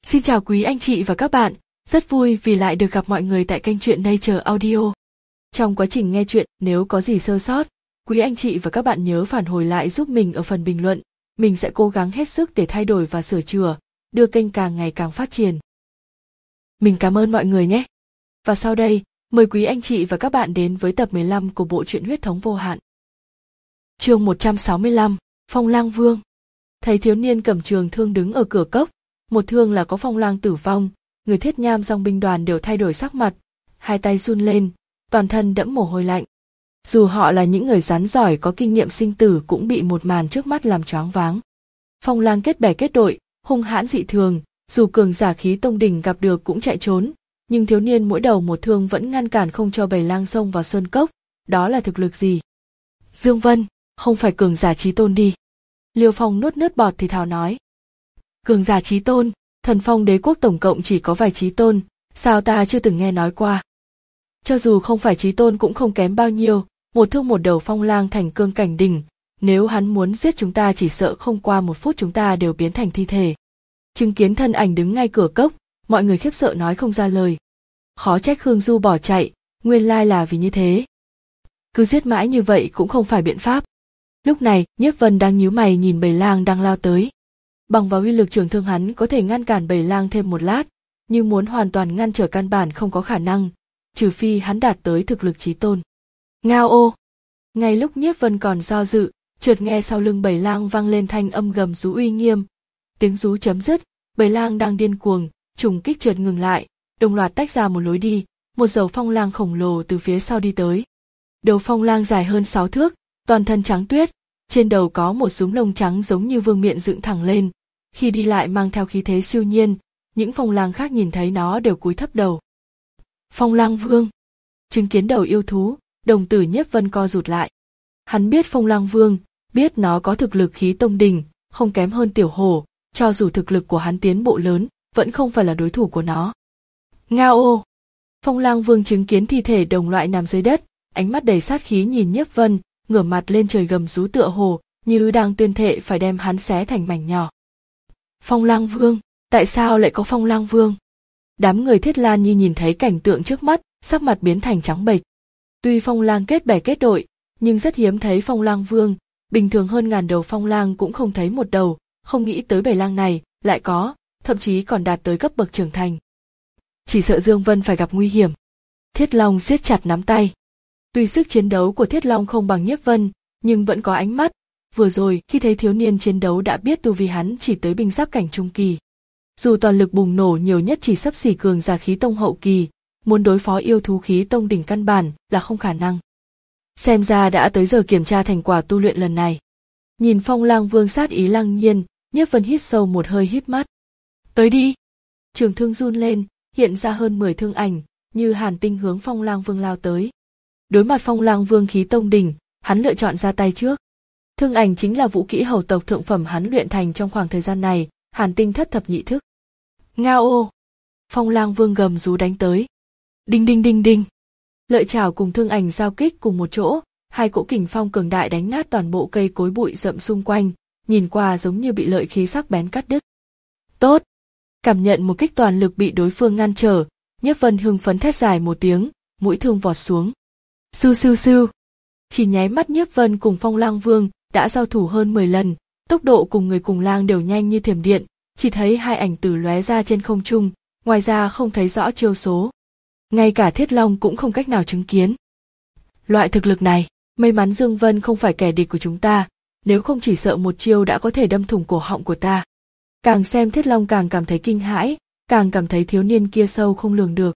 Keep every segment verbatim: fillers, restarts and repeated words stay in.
Xin chào quý anh chị và các bạn, rất vui vì lại được gặp mọi người tại kênh truyện Nature Audio. Trong quá trình nghe truyện, nếu có gì sơ sót, quý anh chị và các bạn nhớ phản hồi lại giúp mình ở phần bình luận, mình sẽ cố gắng hết sức để thay đổi và sửa chữa, đưa kênh càng ngày càng phát triển. Mình cảm ơn mọi người nhé. Và sau đây, mời quý anh chị và các bạn đến với tập mười lăm của bộ truyện Huyết thống vô hạn. Chương một trăm sáu mươi lăm, Phong Lang Vương. Thấy thiếu niên cầm trường thương đứng ở cửa cốc, một thương là có Phong Lang tử vong, người Thiết Nham dòng binh đoàn đều thay đổi sắc mặt, hai tay run lên, toàn thân đẫm mồ hôi lạnh. Dù họ là những người rắn giỏi có kinh nghiệm sinh tử cũng bị một màn trước mắt làm choáng váng. Phong Lang kết bè kết đội, hung hãn dị thường, dù cường giả khí tông đỉnh gặp được cũng chạy trốn, nhưng thiếu niên mỗi đầu một thương vẫn ngăn cản không cho bầy lang xông vào sơn cốc, đó là thực lực gì? Dương Vân, không phải cường giả chí tôn đi. Liêu Phong nuốt nước bọt thì thào nói. Cường giả chí tôn, Thần Phong đế quốc tổng cộng chỉ có vài chí tôn, sao ta chưa từng nghe nói qua? Cho dù không phải chí tôn cũng không kém bao nhiêu, một thương một đầu Phong Lang thành cương cảnh đỉnh, nếu hắn muốn giết chúng ta chỉ sợ không qua một phút chúng ta đều biến thành thi thể. Chứng kiến thân ảnh đứng ngay cửa cốc, mọi người khiếp sợ nói không ra lời. Khó trách Khương Du bỏ chạy, nguyên lai là vì như thế. Cứ giết mãi như vậy cũng không phải biện pháp. Lúc này, Nhiếp Vân đang nhíu mày nhìn bầy lang đang lao tới. Bằng vào uy lực trường thương hắn có thể ngăn cản bầy lang thêm một lát, nhưng muốn hoàn toàn ngăn trở căn bản không có khả năng, trừ phi hắn đạt tới thực lực chí tôn. Ngao ô! Ngay lúc Nhiếp Vân còn do dự, chợt nghe sau lưng bầy lang vang lên thanh âm gầm rú uy nghiêm. Tiếng rú chấm dứt, bầy lang đang điên cuồng, trùng kích chợt ngừng lại, đồng loạt tách ra một lối đi, một dầu Phong Lang khổng lồ từ phía sau đi tới. Đầu Phong Lang dài hơn sáu thước, toàn thân trắng tuyết, trên đầu có một súm lông trắng giống như vương miện dựng thẳng lên, khi đi lại mang theo khí thế siêu nhiên, những Phong Lang khác nhìn thấy nó đều cúi thấp đầu. Phong Lang Vương. Chứng kiến đầu yêu thú, đồng tử Nhiếp Vân co rụt lại. Hắn biết Phong Lang Vương, biết nó có thực lực khí tông đỉnh, không kém hơn tiểu hổ, cho dù thực lực của hắn tiến bộ lớn, vẫn không phải là đối thủ của nó. Ngao ô! Phong Lang Vương chứng kiến thi thể đồng loại nằm dưới đất, ánh mắt đầy sát khí nhìn Nhiếp Vân, ngửa mặt lên trời gầm rú tựa hồ, như đang tuyên thệ phải đem hắn xé thành mảnh nhỏ. Phong Lang Vương, tại sao lại có Phong Lang Vương? Đám người Thiết Lan Nhi nhìn thấy cảnh tượng trước mắt, sắc mặt biến thành trắng bệch. Tuy Phong Lang kết bè kết đội, nhưng rất hiếm thấy Phong Lang Vương, bình thường hơn ngàn đầu Phong Lang cũng không thấy một đầu, không nghĩ tới bầy lang này lại có, thậm chí còn đạt tới cấp bậc trưởng thành. Chỉ sợ Dương Vân phải gặp nguy hiểm. Thiết Long siết chặt nắm tay. Tuy sức chiến đấu của Thiết Long không bằng Nhiếp Vân, nhưng vẫn có ánh mắt. Vừa rồi khi thấy thiếu niên chiến đấu đã biết tu vi hắn chỉ tới binh giáp cảnh trung kỳ. Dù toàn lực bùng nổ nhiều nhất chỉ xấp xỉ cường giả khí tông hậu kỳ, muốn đối phó yêu thú khí tông đỉnh căn bản là không khả năng. Xem ra đã tới giờ kiểm tra thành quả tu luyện lần này. Nhìn Phong Lang Vương sát ý lăng nhiên, Nhiếp Vân hít sâu một hơi híp mắt. Tới đi! Trường thương run lên, hiện ra hơn mười thương ảnh, như hàn tinh hướng Phong Lang Vương lao tới. Đối mặt Phong Lang Vương khí tông đỉnh, hắn lựa chọn ra tay trước. Thương ảnh chính là vũ kỹ hầu tộc thượng phẩm hắn luyện thành trong khoảng thời gian này, hàn tinh thất thập nhị thức. Ngao ô! Phong Lang Vương gầm rú đánh tới. Đinh đinh đinh đinh! Lợi chảo cùng thương ảnh giao kích cùng một chỗ, hai cỗ kình phong cường đại đánh nát toàn bộ cây cối bụi rậm xung quanh, nhìn qua giống như bị lợi khí sắc bén cắt đứt. Tốt! Cảm nhận một kích toàn lực bị đối phương ngăn trở, Nhiếp Vân hưng phấn thét dài một tiếng, mũi thương vọt xuống. Sưu sưu sưu! Chỉ nháy mắt Nhiếp Vân cùng Phong Lang Vương đã giao thủ hơn mười lần, tốc độ cùng người cùng lang đều nhanh như thiểm điện, chỉ thấy hai ảnh tử lóe ra trên không trung, ngoài ra không thấy rõ chiêu số. Ngay cả Thiết Long cũng không cách nào chứng kiến. Loại thực lực này, may mắn Dương Vân không phải kẻ địch của chúng ta, nếu không chỉ sợ một chiêu đã có thể đâm thủng cổ họng của ta. Càng xem Thiết Long càng cảm thấy kinh hãi, càng cảm thấy thiếu niên kia sâu không lường được.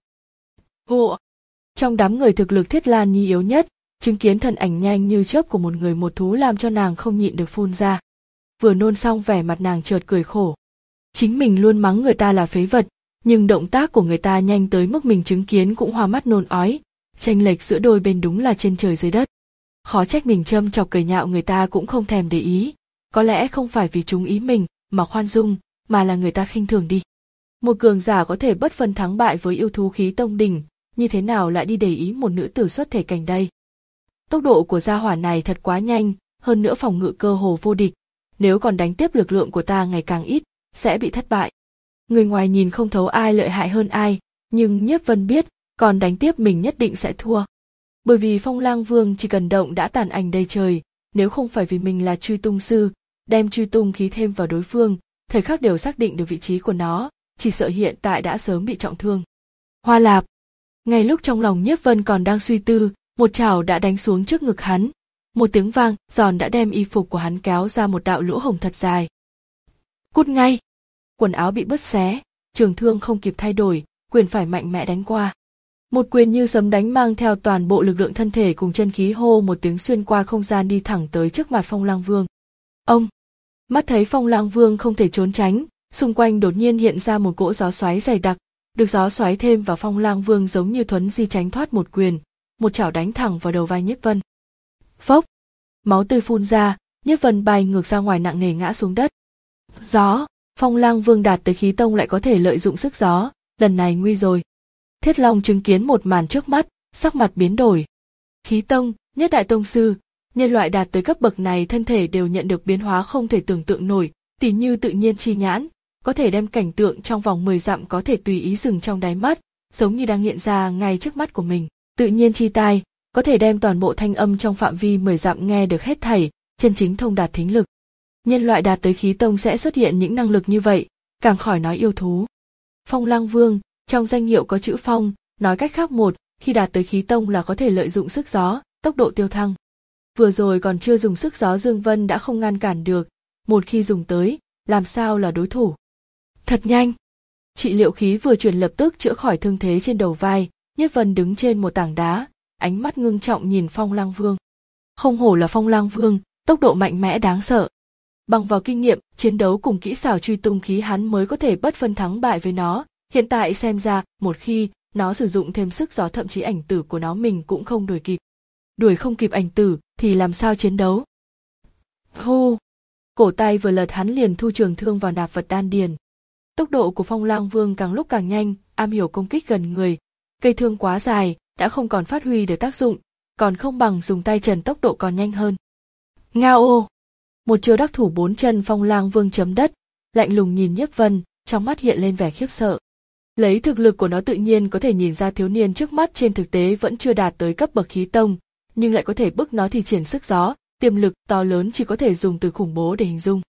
Ồ! Trong đám người thực lực Thiết Lan Nhi yếu nhất, chứng kiến thân ảnh nhanh như chớp của một người một thú làm cho nàng không nhịn được phun ra. Vừa nôn xong vẻ mặt nàng chợt cười khổ. Chính mình luôn mắng người ta là phế vật, nhưng động tác của người ta nhanh tới mức mình chứng kiến cũng hoa mắt nôn ói, chênh lệch giữa đôi bên đúng là trên trời dưới đất. Khó trách mình châm chọc cười nhạo người ta cũng không thèm để ý, có lẽ không phải vì chúng ý mình mà khoan dung, mà là người ta khinh thường đi. Một cường giả có thể bất phân thắng bại với yêu thú khí tông đỉnh, như thế nào lại đi để ý một nữ tử xuất thể cảnh đây? Tốc độ của gia hỏa này thật quá nhanh, hơn nữa phòng ngự cơ hồ vô địch, nếu còn đánh tiếp lực lượng của ta ngày càng ít, sẽ bị thất bại. Người ngoài nhìn không thấu ai lợi hại hơn ai, nhưng Nhiếp Vân biết, còn đánh tiếp mình nhất định sẽ thua. Bởi vì Phong Lang Vương chỉ cần động đã tàn ảnh đầy trời, nếu không phải vì mình là truy tung sư, đem truy tung khí thêm vào đối phương, thời khắc đều xác định được vị trí của nó, chỉ sợ hiện tại đã sớm bị trọng thương. Hoa lạp. Ngay lúc trong lòng Nhiếp Vân còn đang suy tư, một chảo đã đánh xuống trước ngực hắn. Một tiếng vang, giòn đã đem y phục của hắn kéo ra một đạo lỗ hổng thật dài. Cút ngay! Quần áo bị bứt xé, trường thương không kịp thay đổi, quyền phải mạnh mẽ đánh qua. Một quyền như sấm đánh mang theo toàn bộ lực lượng thân thể cùng chân khí hô một tiếng xuyên qua không gian đi thẳng tới trước mặt Phong Lang Vương. Ông! Mắt thấy Phong Lang Vương không thể trốn tránh, xung quanh đột nhiên hiện ra một cỗ gió xoáy dày đặc, được gió xoáy thêm vào Phong Lang Vương giống như thuấn di tránh thoát một quyền, một chảo đánh thẳng vào đầu vai Nhiếp Vân. Phốc! Máu tươi phun ra, Nhiếp Vân bay ngược ra ngoài nặng nề ngã xuống đất. Gió! Phong Lang Vương đạt tới khí tông lại có thể lợi dụng sức gió, lần này nguy rồi. Thiết Long chứng kiến một màn trước mắt, sắc mặt biến đổi. Khí tông, nhất đại tông sư, nhân loại đạt tới cấp bậc này thân thể đều nhận được biến hóa không thể tưởng tượng nổi, tỉ như tự nhiên chi nhãn, có thể đem cảnh tượng trong vòng mười dặm có thể tùy ý dừng trong đáy mắt, giống như đang hiện ra ngay trước mắt của mình. Tự nhiên chi tai, có thể đem toàn bộ thanh âm trong phạm vi mười dặm nghe được hết thảy, chân chính thông đạt thính lực. Nhân loại đạt tới khí tông sẽ xuất hiện những năng lực như vậy, càng khỏi nói yêu thú. Phong Lang Vương, trong danh hiệu có chữ phong, nói cách khác một, khi đạt tới khí tông là có thể lợi dụng sức gió, tốc độ tiêu thăng. Vừa rồi còn chưa dùng sức gió Dương Vân đã không ngăn cản được, một khi dùng tới, làm sao là đối thủ. Thật nhanh. Trị liệu khí vừa truyền lập tức chữa khỏi thương thế trên đầu vai, Nhiếp Vân đứng trên một tảng đá, ánh mắt ngưng trọng nhìn Phong Lang Vương. Không hổ là Phong Lang Vương, tốc độ mạnh mẽ đáng sợ. Bằng vào kinh nghiệm, chiến đấu cùng kỹ xảo truy tung khí hắn mới có thể bất phân thắng bại với nó, hiện tại xem ra, một khi nó sử dụng thêm sức gió thậm chí ảnh tử của nó mình cũng không đuổi kịp. Đuổi không kịp ảnh tử thì làm sao chiến đấu? Hô! Cổ tay vừa lật hắn liền thu trường thương vào nạp vật đan điền. Tốc độ của Phong Lang Vương càng lúc càng nhanh, am hiểu công kích gần người. Cây thương quá dài, đã không còn phát huy được tác dụng, còn không bằng dùng tay trần tốc độ còn nhanh hơn. Ngao ô! Một chiêu đắc thủ bốn chân Phong Lang Vương chấm đất, lạnh lùng nhìn Nhiếp Vân, trong mắt hiện lên vẻ khiếp sợ. Lấy thực lực của nó tự nhiên có thể nhìn ra thiếu niên trước mắt trên thực tế vẫn chưa đạt tới cấp bậc khí tông, nhưng lại có thể bức nó thi triển sức gió, tiềm lực to lớn chỉ có thể dùng từ khủng bố để hình dung.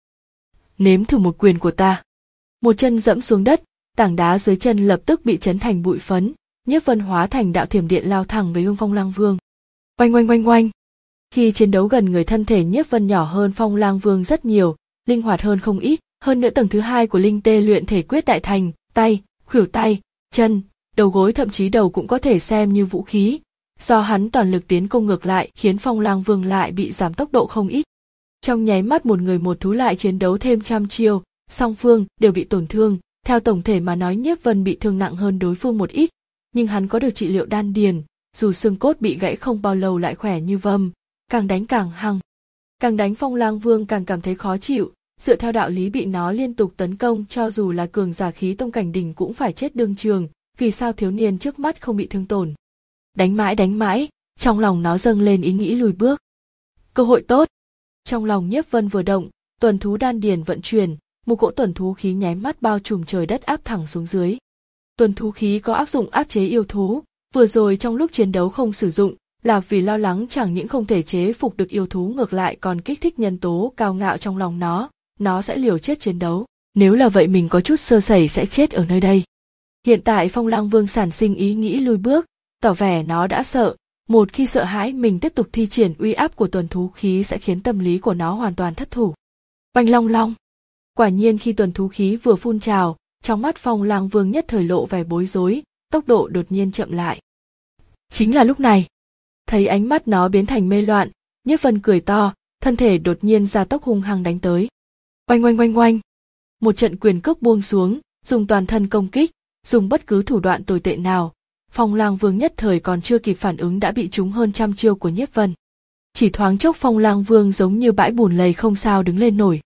Nếm thử một quyền của ta. Một chân dẫm xuống đất, tảng đá dưới chân lập tức bị chấn thành bụi phấn, Nhiếp Vân hóa thành đạo thiểm điện lao thẳng về hướng Phong Lang Vương. Oanh oanh oanh oanh. Khi chiến đấu gần người thân thể Nhiếp Vân nhỏ hơn Phong Lang Vương rất nhiều, linh hoạt hơn không ít, hơn nữa tầng thứ hai của linh tê luyện thể quyết đại thành, tay, khuỷu tay, chân, đầu gối thậm chí đầu cũng có thể xem như vũ khí. Do hắn toàn lực tiến công ngược lại khiến Phong Lang Vương lại bị giảm tốc độ không ít. Trong nháy mắt một người một thú lại chiến đấu thêm trăm chiêu, song phương đều bị tổn thương, theo tổng thể mà nói Nhiếp Vân bị thương nặng hơn đối phương một ít, nhưng hắn có được trị liệu đan điền, dù xương cốt bị gãy không bao lâu lại khỏe như vâm, càng đánh càng hăng. Càng đánh Phong Lang Vương càng cảm thấy khó chịu, dựa theo đạo lý bị nó liên tục tấn công cho dù là cường giả khí tông cảnh đỉnh cũng phải chết đương trường, vì sao thiếu niên trước mắt không bị thương tổn. Đánh mãi đánh mãi, trong lòng nó dâng lên ý nghĩ lùi bước. Cơ hội tốt. Trong lòng Nhiếp Vân vừa động, tuần thú đan điền vận chuyển, một cỗ tuần thú khí nháy mắt bao trùm trời đất áp thẳng xuống dưới. Tuần thú khí có áp dụng áp chế yêu thú, vừa rồi trong lúc chiến đấu không sử dụng, là vì lo lắng chẳng những không thể chế phục được yêu thú ngược lại còn kích thích nhân tố cao ngạo trong lòng nó, nó sẽ liều chết chiến đấu. Nếu là vậy mình có chút sơ sẩy sẽ chết ở nơi đây. Hiện tại Phong Lang Vương sản sinh ý nghĩ lùi bước, tỏ vẻ nó đã sợ, một khi sợ hãi mình tiếp tục thi triển uy áp của tuần thú khí sẽ khiến tâm lý của nó hoàn toàn thất thủ. Oanh long long. Quả nhiên khi tuần thú khí vừa phun trào, trong mắt Phong Lang Vương nhất thời lộ vẻ bối rối, tốc độ đột nhiên chậm lại. Chính là lúc này, thấy ánh mắt nó biến thành mê loạn, Nhiếp Vân cười to, thân thể đột nhiên gia tốc hung hăng đánh tới. Oanh oanh oanh oanh. Một trận quyền cước buông xuống, dùng toàn thân công kích, dùng bất cứ thủ đoạn tồi tệ nào. Phong Lang Vương nhất thời còn chưa kịp phản ứng đã bị trúng hơn trăm chiêu của Nhiếp Vân. Chỉ thoáng chốc Phong Lang Vương giống như bãi bùn lầy không sao đứng lên nổi.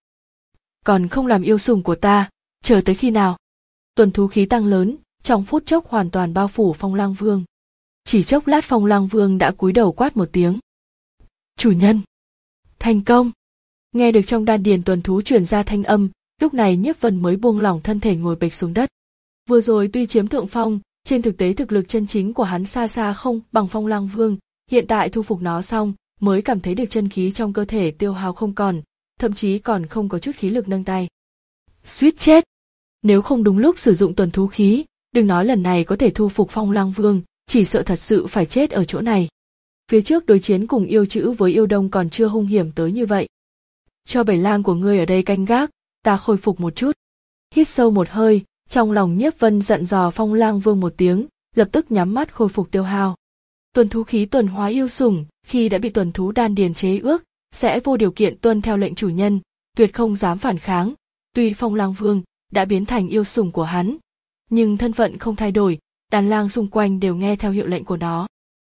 Còn không làm yêu sủng của ta, chờ tới khi nào? Tuần thú khí tăng lớn, trong phút chốc hoàn toàn bao phủ Phong Lang Vương. Chỉ chốc lát Phong Lang Vương đã cúi đầu quát một tiếng. Chủ nhân! Thành công! Nghe được trong đan điền tuần thú truyền ra thanh âm, Lúc này Nhiếp Vân mới buông lỏng thân thể ngồi bệt xuống đất. Vừa rồi tuy chiếm thượng phong, trên thực tế thực lực chân chính của hắn xa xa không bằng Phong Lang Vương, hiện tại thu phục nó xong, mới cảm thấy được chân khí trong cơ thể tiêu hao không còn, thậm chí còn không có chút khí lực nâng tay. Suýt chết! Nếu không đúng lúc sử dụng tuần thú khí, đừng nói lần này có thể thu phục Phong Lang Vương, chỉ sợ thật sự phải chết ở chỗ này. Phía trước đối chiến cùng yêu chữ với yêu đông còn chưa hung hiểm tới như vậy. Cho bảy lang của ngươi ở đây canh gác, ta khôi phục một chút. Hít sâu một hơi, trong lòng Nhiếp Vân dặn dò Phong Lang Vương một tiếng, lập tức nhắm mắt khôi phục tiêu hao. Tuần thú khí tuần hóa yêu sủng, khi đã bị tuần thú đan điền chế ước, sẽ vô điều kiện tuân theo lệnh chủ nhân, tuyệt không dám phản kháng. Tuy Phong Lang Vương đã biến thành yêu sủng của hắn, nhưng thân phận không thay đổi, đàn lang xung quanh đều nghe theo hiệu lệnh của nó.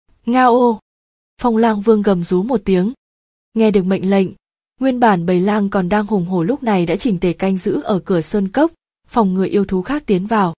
Ngao! Phong Lang Vương gầm rú một tiếng. Nghe được mệnh lệnh, nguyên bản bầy lang còn đang hùng hổ lúc này đã chỉnh tề canh giữ ở cửa sơn cốc, phòng ngừa yêu thú khác tiến vào.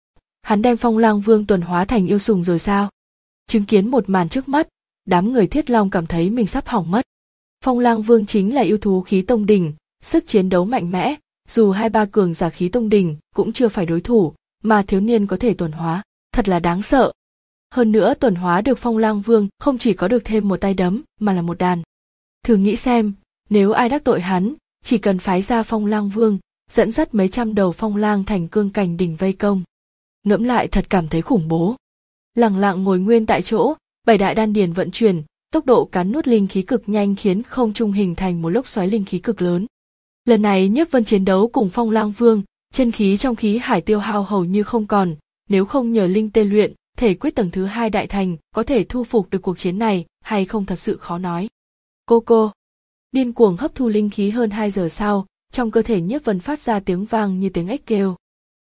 Hắn đem Phong Lang Vương tuần hóa thành yêu sủng rồi sao? Chứng kiến một màn trước mắt, đám người Thiết Long cảm thấy mình sắp hỏng mất. Phong Lang Vương chính là yêu thú khí tông đỉnh, sức chiến đấu mạnh mẽ, dù hai ba cường giả khí tông đỉnh cũng chưa phải đối thủ, mà thiếu niên có thể tuần hóa, thật là đáng sợ. Hơn nữa tuần hóa được Phong Lang Vương không chỉ có được thêm một tay đấm mà là một đàn. Thử nghĩ xem, nếu ai đắc tội hắn, chỉ cần phái ra Phong Lang Vương, dẫn dắt mấy trăm đầu phong lang thành cương cảnh đỉnh vây công. Ngẫm lại thật cảm thấy khủng bố. Lẳng lặng ngồi nguyên tại chỗ, bảy đại đan điền vận chuyển, tốc độ cắn nuốt linh khí cực nhanh khiến không trung hình thành một lốc xoáy linh khí cực lớn. Lần này Nhiếp Vân chiến đấu cùng Phong Lang Vương, chân khí trong khí hải tiêu hao hầu như không còn, nếu không nhờ linh tê luyện, thể quyết tầng thứ hai đại thành, có thể thu phục được cuộc chiến này, hay không thật sự khó nói. Cô cô, điên cuồng hấp thu linh khí hơn hai giờ sau, trong cơ thể Nhiếp Vân phát ra tiếng vang như tiếng ếch kêu.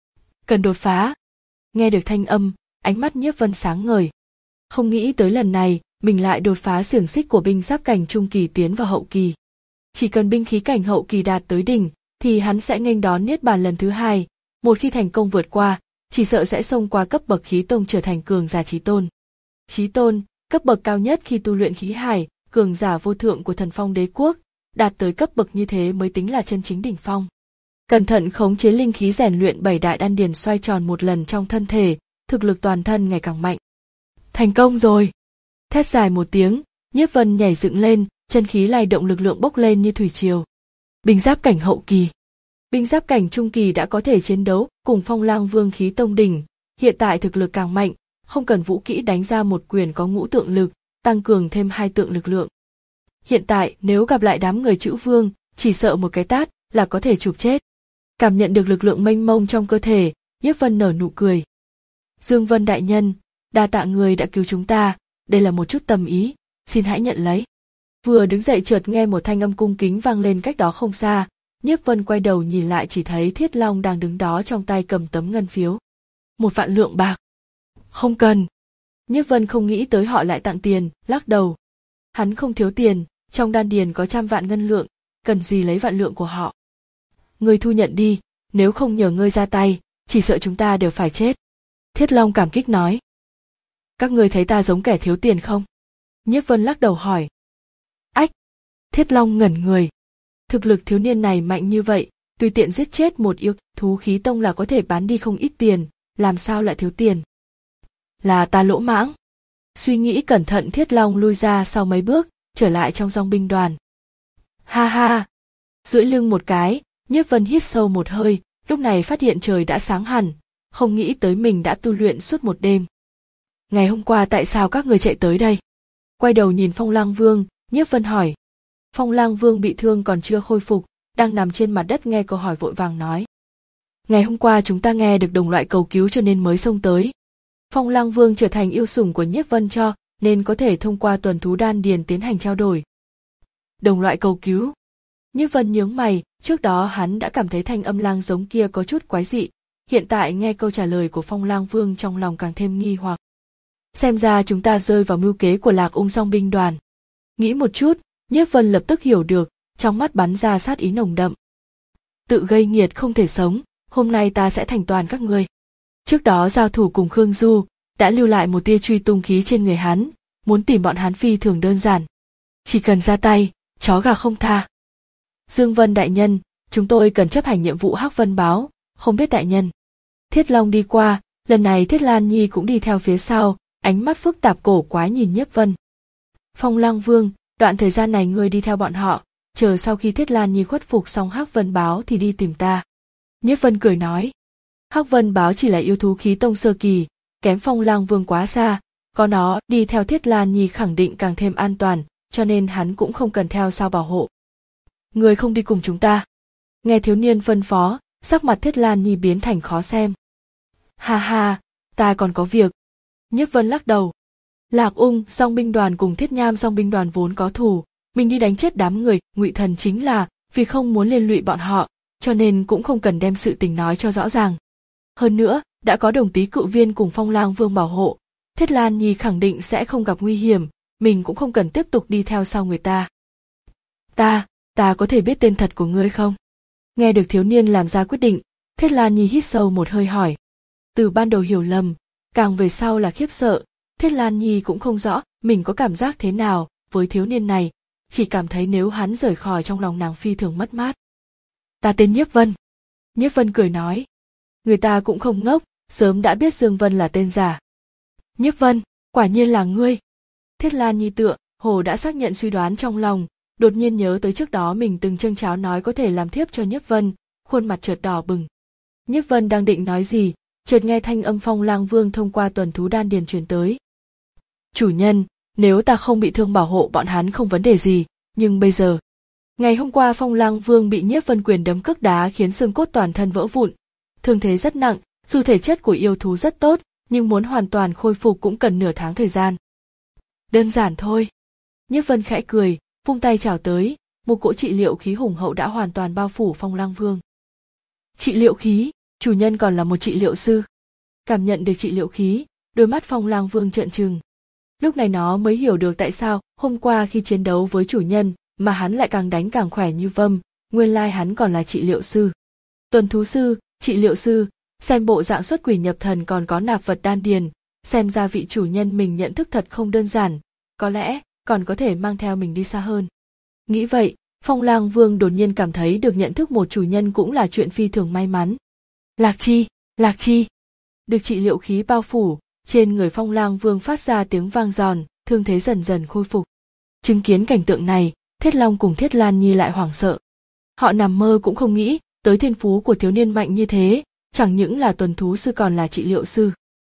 Cần đột phá. Nghe được thanh âm, ánh mắt Nhiếp Vân sáng ngời. Không nghĩ tới lần này, mình lại đột phá xiềng xích của binh giáp cảnh trung kỳ tiến vào hậu kỳ. Chỉ cần binh khí cảnh hậu kỳ đạt tới đỉnh, thì hắn sẽ nghênh đón niết bàn lần thứ hai. Một khi thành công vượt qua, chỉ sợ sẽ xông qua cấp bậc khí tông trở thành cường giả chí tôn. Chí tôn, cấp bậc cao nhất khi tu luyện khí hải, cường giả vô thượng của Thần Phong Đế quốc, đạt tới cấp bậc như thế mới tính là chân chính đỉnh phong. Cẩn thận khống chế linh khí rèn luyện bảy đại đan điền xoay tròn một lần trong thân thể, thực lực toàn thân ngày càng mạnh. Thành công rồi! Thét dài một tiếng, Nhiếp Vân nhảy dựng lên, chân khí lay động lực lượng bốc lên như thủy triều. Binh giáp cảnh hậu kỳ. Binh giáp cảnh trung kỳ đã có thể chiến đấu cùng Phong Lang Vương khí tông đỉnh, hiện tại thực lực càng mạnh, không cần vũ kỹ đánh ra một quyền có ngũ tượng lực, tăng cường thêm hai tượng lực lượng. Hiện tại nếu gặp lại đám người Chữ Vương, chỉ sợ một cái tát là có thể chụp chết. Cảm nhận được lực lượng mênh mông trong cơ thể, Nhiếp Vân nở nụ cười. Dương Vân đại nhân, đa tạ người đã cứu chúng ta, đây là một chút tâm ý, xin hãy nhận lấy. Vừa đứng dậy chợt nghe một thanh âm cung kính vang lên cách đó không xa, Nhiếp Vân quay đầu nhìn lại chỉ thấy Thiết Long đang đứng đó trong tay cầm tấm ngân phiếu. Một vạn lượng bạc. Không cần. Nhiếp Vân không nghĩ tới họ lại tặng tiền, lắc đầu. Hắn không thiếu tiền, trong đan điền có trăm vạn ngân lượng, cần gì lấy vạn lượng của họ. Ngươi thu nhận đi, nếu không nhờ ngươi ra tay, chỉ sợ chúng ta đều phải chết. Thiết Long cảm kích nói. Các ngươi thấy ta giống kẻ thiếu tiền không? Nhiếp Vân lắc đầu hỏi. Ách! Thiết Long ngẩn người. Thực lực thiếu niên này mạnh như vậy, tùy tiện giết chết một yêu thú khí tông là có thể bán đi không ít tiền, làm sao lại thiếu tiền? Là ta lỗ mãng. Suy nghĩ cẩn thận Thiết Long lui ra sau mấy bước, trở lại trong dòng binh đoàn. Ha ha! Duỗi lưng một cái, Nhiếp Vân hít sâu một hơi, lúc này phát hiện trời đã sáng hẳn, không nghĩ tới mình đã tu luyện suốt một đêm. Ngày hôm qua tại sao các người chạy tới đây? Quay đầu nhìn Phong Lang Vương, Nhiếp Vân hỏi. Phong Lang Vương bị thương còn chưa khôi phục, đang nằm trên mặt đất nghe câu hỏi vội vàng nói. Ngày hôm qua chúng ta nghe được đồng loại cầu cứu cho nên mới xông tới. Phong Lang Vương trở thành yêu sủng của Nhiếp Vân cho, nên có thể thông qua tuần thú đan điền tiến hành trao đổi. Đồng loại cầu cứu. Nhiếp Vân nhướng mày, trước đó hắn đã cảm thấy thanh âm lang giống kia có chút quái dị, hiện tại nghe câu trả lời của Phong Lang Vương trong lòng càng thêm nghi hoặc. Xem ra chúng ta rơi vào mưu kế của Lạc Ung Song binh đoàn. Nghĩ một chút, Nhiếp Vân lập tức hiểu được, trong mắt bắn ra sát ý nồng đậm. Tự gây nghiệt không thể sống, hôm nay ta sẽ thành toàn các ngươi. Trước đó giao thủ cùng Khương Du, đã lưu lại một tia truy tung khí trên người hắn, muốn tìm bọn hắn phi thường đơn giản. Chỉ cần ra tay, chó gà không tha. Dương Vân đại nhân, chúng tôi cần chấp hành nhiệm vụ Hắc Vân báo, không biết đại nhân. Thiết Long đi qua, lần này Thiết Lan Nhi cũng đi theo phía sau, ánh mắt phức tạp cổ quái nhìn Nhiếp Vân. Phong Lang Vương, đoạn thời gian này ngươi đi theo bọn họ, chờ sau khi Thiết Lan Nhi khuất phục xong Hắc Vân báo thì đi tìm ta. Nhiếp Vân cười nói, Hắc Vân báo chỉ là yêu thú khí tông sơ kỳ, kém Phong Lang Vương quá xa, có nó đi theo Thiết Lan Nhi khẳng định càng thêm an toàn, cho nên hắn cũng không cần theo sao bảo hộ. Ngươi không đi cùng chúng ta. Nghe thiếu niên phân phó, sắc mặt Thiết Lan Nhi biến thành khó xem. Ha ha, ta còn có việc. Nhiếp Vân lắc đầu. Lạc Ung song binh đoàn cùng Thiết Nham song binh đoàn vốn có thù, mình đi đánh chết đám người Ngụy Thần chính là vì không muốn liên lụy bọn họ, cho nên cũng không cần đem sự tình nói cho rõ ràng. Hơn nữa, đã có Đồng Tý Cự Viên cùng Phong Lang Vương bảo hộ, Thiết Lan Nhi khẳng định sẽ không gặp nguy hiểm, mình cũng không cần tiếp tục đi theo sau người ta. Ta, ta có thể biết tên thật của ngươi không? Nghe được thiếu niên làm ra quyết định, Thiết Lan Nhi hít sâu một hơi hỏi. Từ ban đầu hiểu lầm, càng về sau là khiếp sợ, Thiết Lan Nhi cũng không rõ mình có cảm giác thế nào với thiếu niên này, chỉ cảm thấy nếu hắn rời khỏi trong lòng nàng phi thường mất mát. Ta tên Nhiếp Vân. Nhiếp Vân cười nói. Người ta cũng không ngốc, sớm đã biết Dương Vân là tên giả. Nhiếp Vân, quả nhiên là ngươi. Thiết Lan Nhi tựa hồ đã xác nhận suy đoán trong lòng, đột nhiên nhớ tới trước đó mình từng trâng cháo nói có thể làm thiếp cho Nhiếp Vân, khuôn mặt chợt đỏ bừng. Nhiếp Vân đang định nói gì, chợt nghe thanh âm Phong Lang Vương thông qua tuần thú đan điền truyền tới. Chủ nhân, nếu ta không bị thương bảo hộ bọn hắn không vấn đề gì, nhưng bây giờ... Ngày hôm qua Phong Lang Vương bị Nhiếp Vân quyền đấm cước đá khiến xương cốt toàn thân vỡ vụn, thương thế rất nặng, dù thể chất của yêu thú rất tốt, nhưng muốn hoàn toàn khôi phục cũng cần nửa tháng thời gian. Đơn giản thôi. Nhiếp Vân khẽ cười, vung tay chào tới, một cỗ trị liệu khí hùng hậu đã hoàn toàn bao phủ Phong Lang Vương. Trị liệu khí, chủ nhân còn là một trị liệu sư. Cảm nhận được trị liệu khí, đôi mắt Phong Lang Vương trợn trừng. Lúc này nó mới hiểu được tại sao hôm qua khi chiến đấu với chủ nhân mà hắn lại càng đánh càng khỏe như vâm, nguyên lai hắn còn là trị liệu sư. Tuần thú sư, trị liệu sư, xem bộ dạng xuất quỷ nhập thần còn có nạp vật đan điền, xem ra vị chủ nhân mình nhận thức thật không đơn giản, có lẽ còn có thể mang theo mình đi xa hơn. Nghĩ vậy, Phong Lang Vương đột nhiên cảm thấy được nhận thức một chủ nhân cũng là chuyện phi thường may mắn. Lạc Chi, Lạc Chi. Được trị liệu khí bao phủ, trên người Phong Lang Vương phát ra tiếng vang giòn, thương thế dần dần khôi phục. Chứng kiến cảnh tượng này, Thiết Long cùng Thiết Lan Nhi lại hoảng sợ. Họ nằm mơ cũng không nghĩ tới thiên phú của thiếu niên mạnh như thế, chẳng những là tuần thú sư còn là trị liệu sư.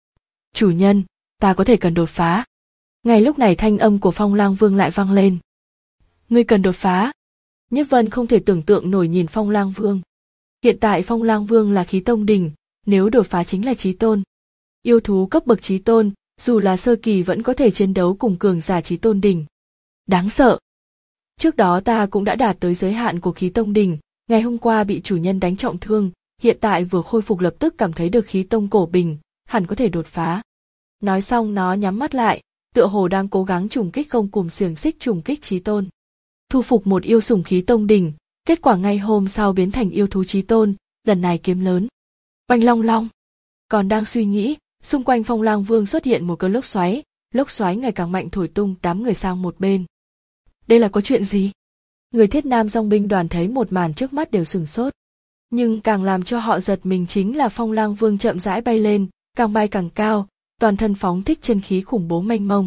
Chủ nhân, ta có thể cần đột phá. Ngay lúc này thanh âm của Phong Lang Vương lại vang lên. Ngươi cần đột phá. Nhiếp Vân không thể tưởng tượng nổi nhìn Phong Lang Vương. Hiện tại Phong Lang Vương là khí tông đỉnh, nếu đột phá chính là chí tôn. Yêu thú cấp bậc chí tôn, dù là sơ kỳ vẫn có thể chiến đấu cùng cường giả chí tôn đỉnh. Đáng sợ. Trước đó ta cũng đã đạt tới giới hạn của khí tông đỉnh, ngày hôm qua bị chủ nhân đánh trọng thương, hiện tại vừa khôi phục lập tức cảm thấy được khí tông cổ bình, hẳn có thể đột phá. Nói xong nó nhắm mắt lại, tựa hồ đang cố gắng trùng kích không cùng xiềng xích trùng kích chí tôn. Thu phục một yêu sủng khí tông đỉnh, kết quả ngay hôm sau biến thành yêu thú chí tôn, lần này kiếm lớn. Oanh long long. Còn đang suy nghĩ, xung quanh Phong Lang Vương xuất hiện một cơn lốc xoáy, lốc xoáy ngày càng mạnh thổi tung đám người sang một bên. Đây là có chuyện gì? Người Thiết Nam dòng binh đoàn thấy một màn trước mắt đều sửng sốt. Nhưng càng làm cho họ giật mình chính là Phong Lang Vương chậm rãi bay lên, càng bay càng cao, toàn thân phóng thích chân khí khủng bố mênh mông.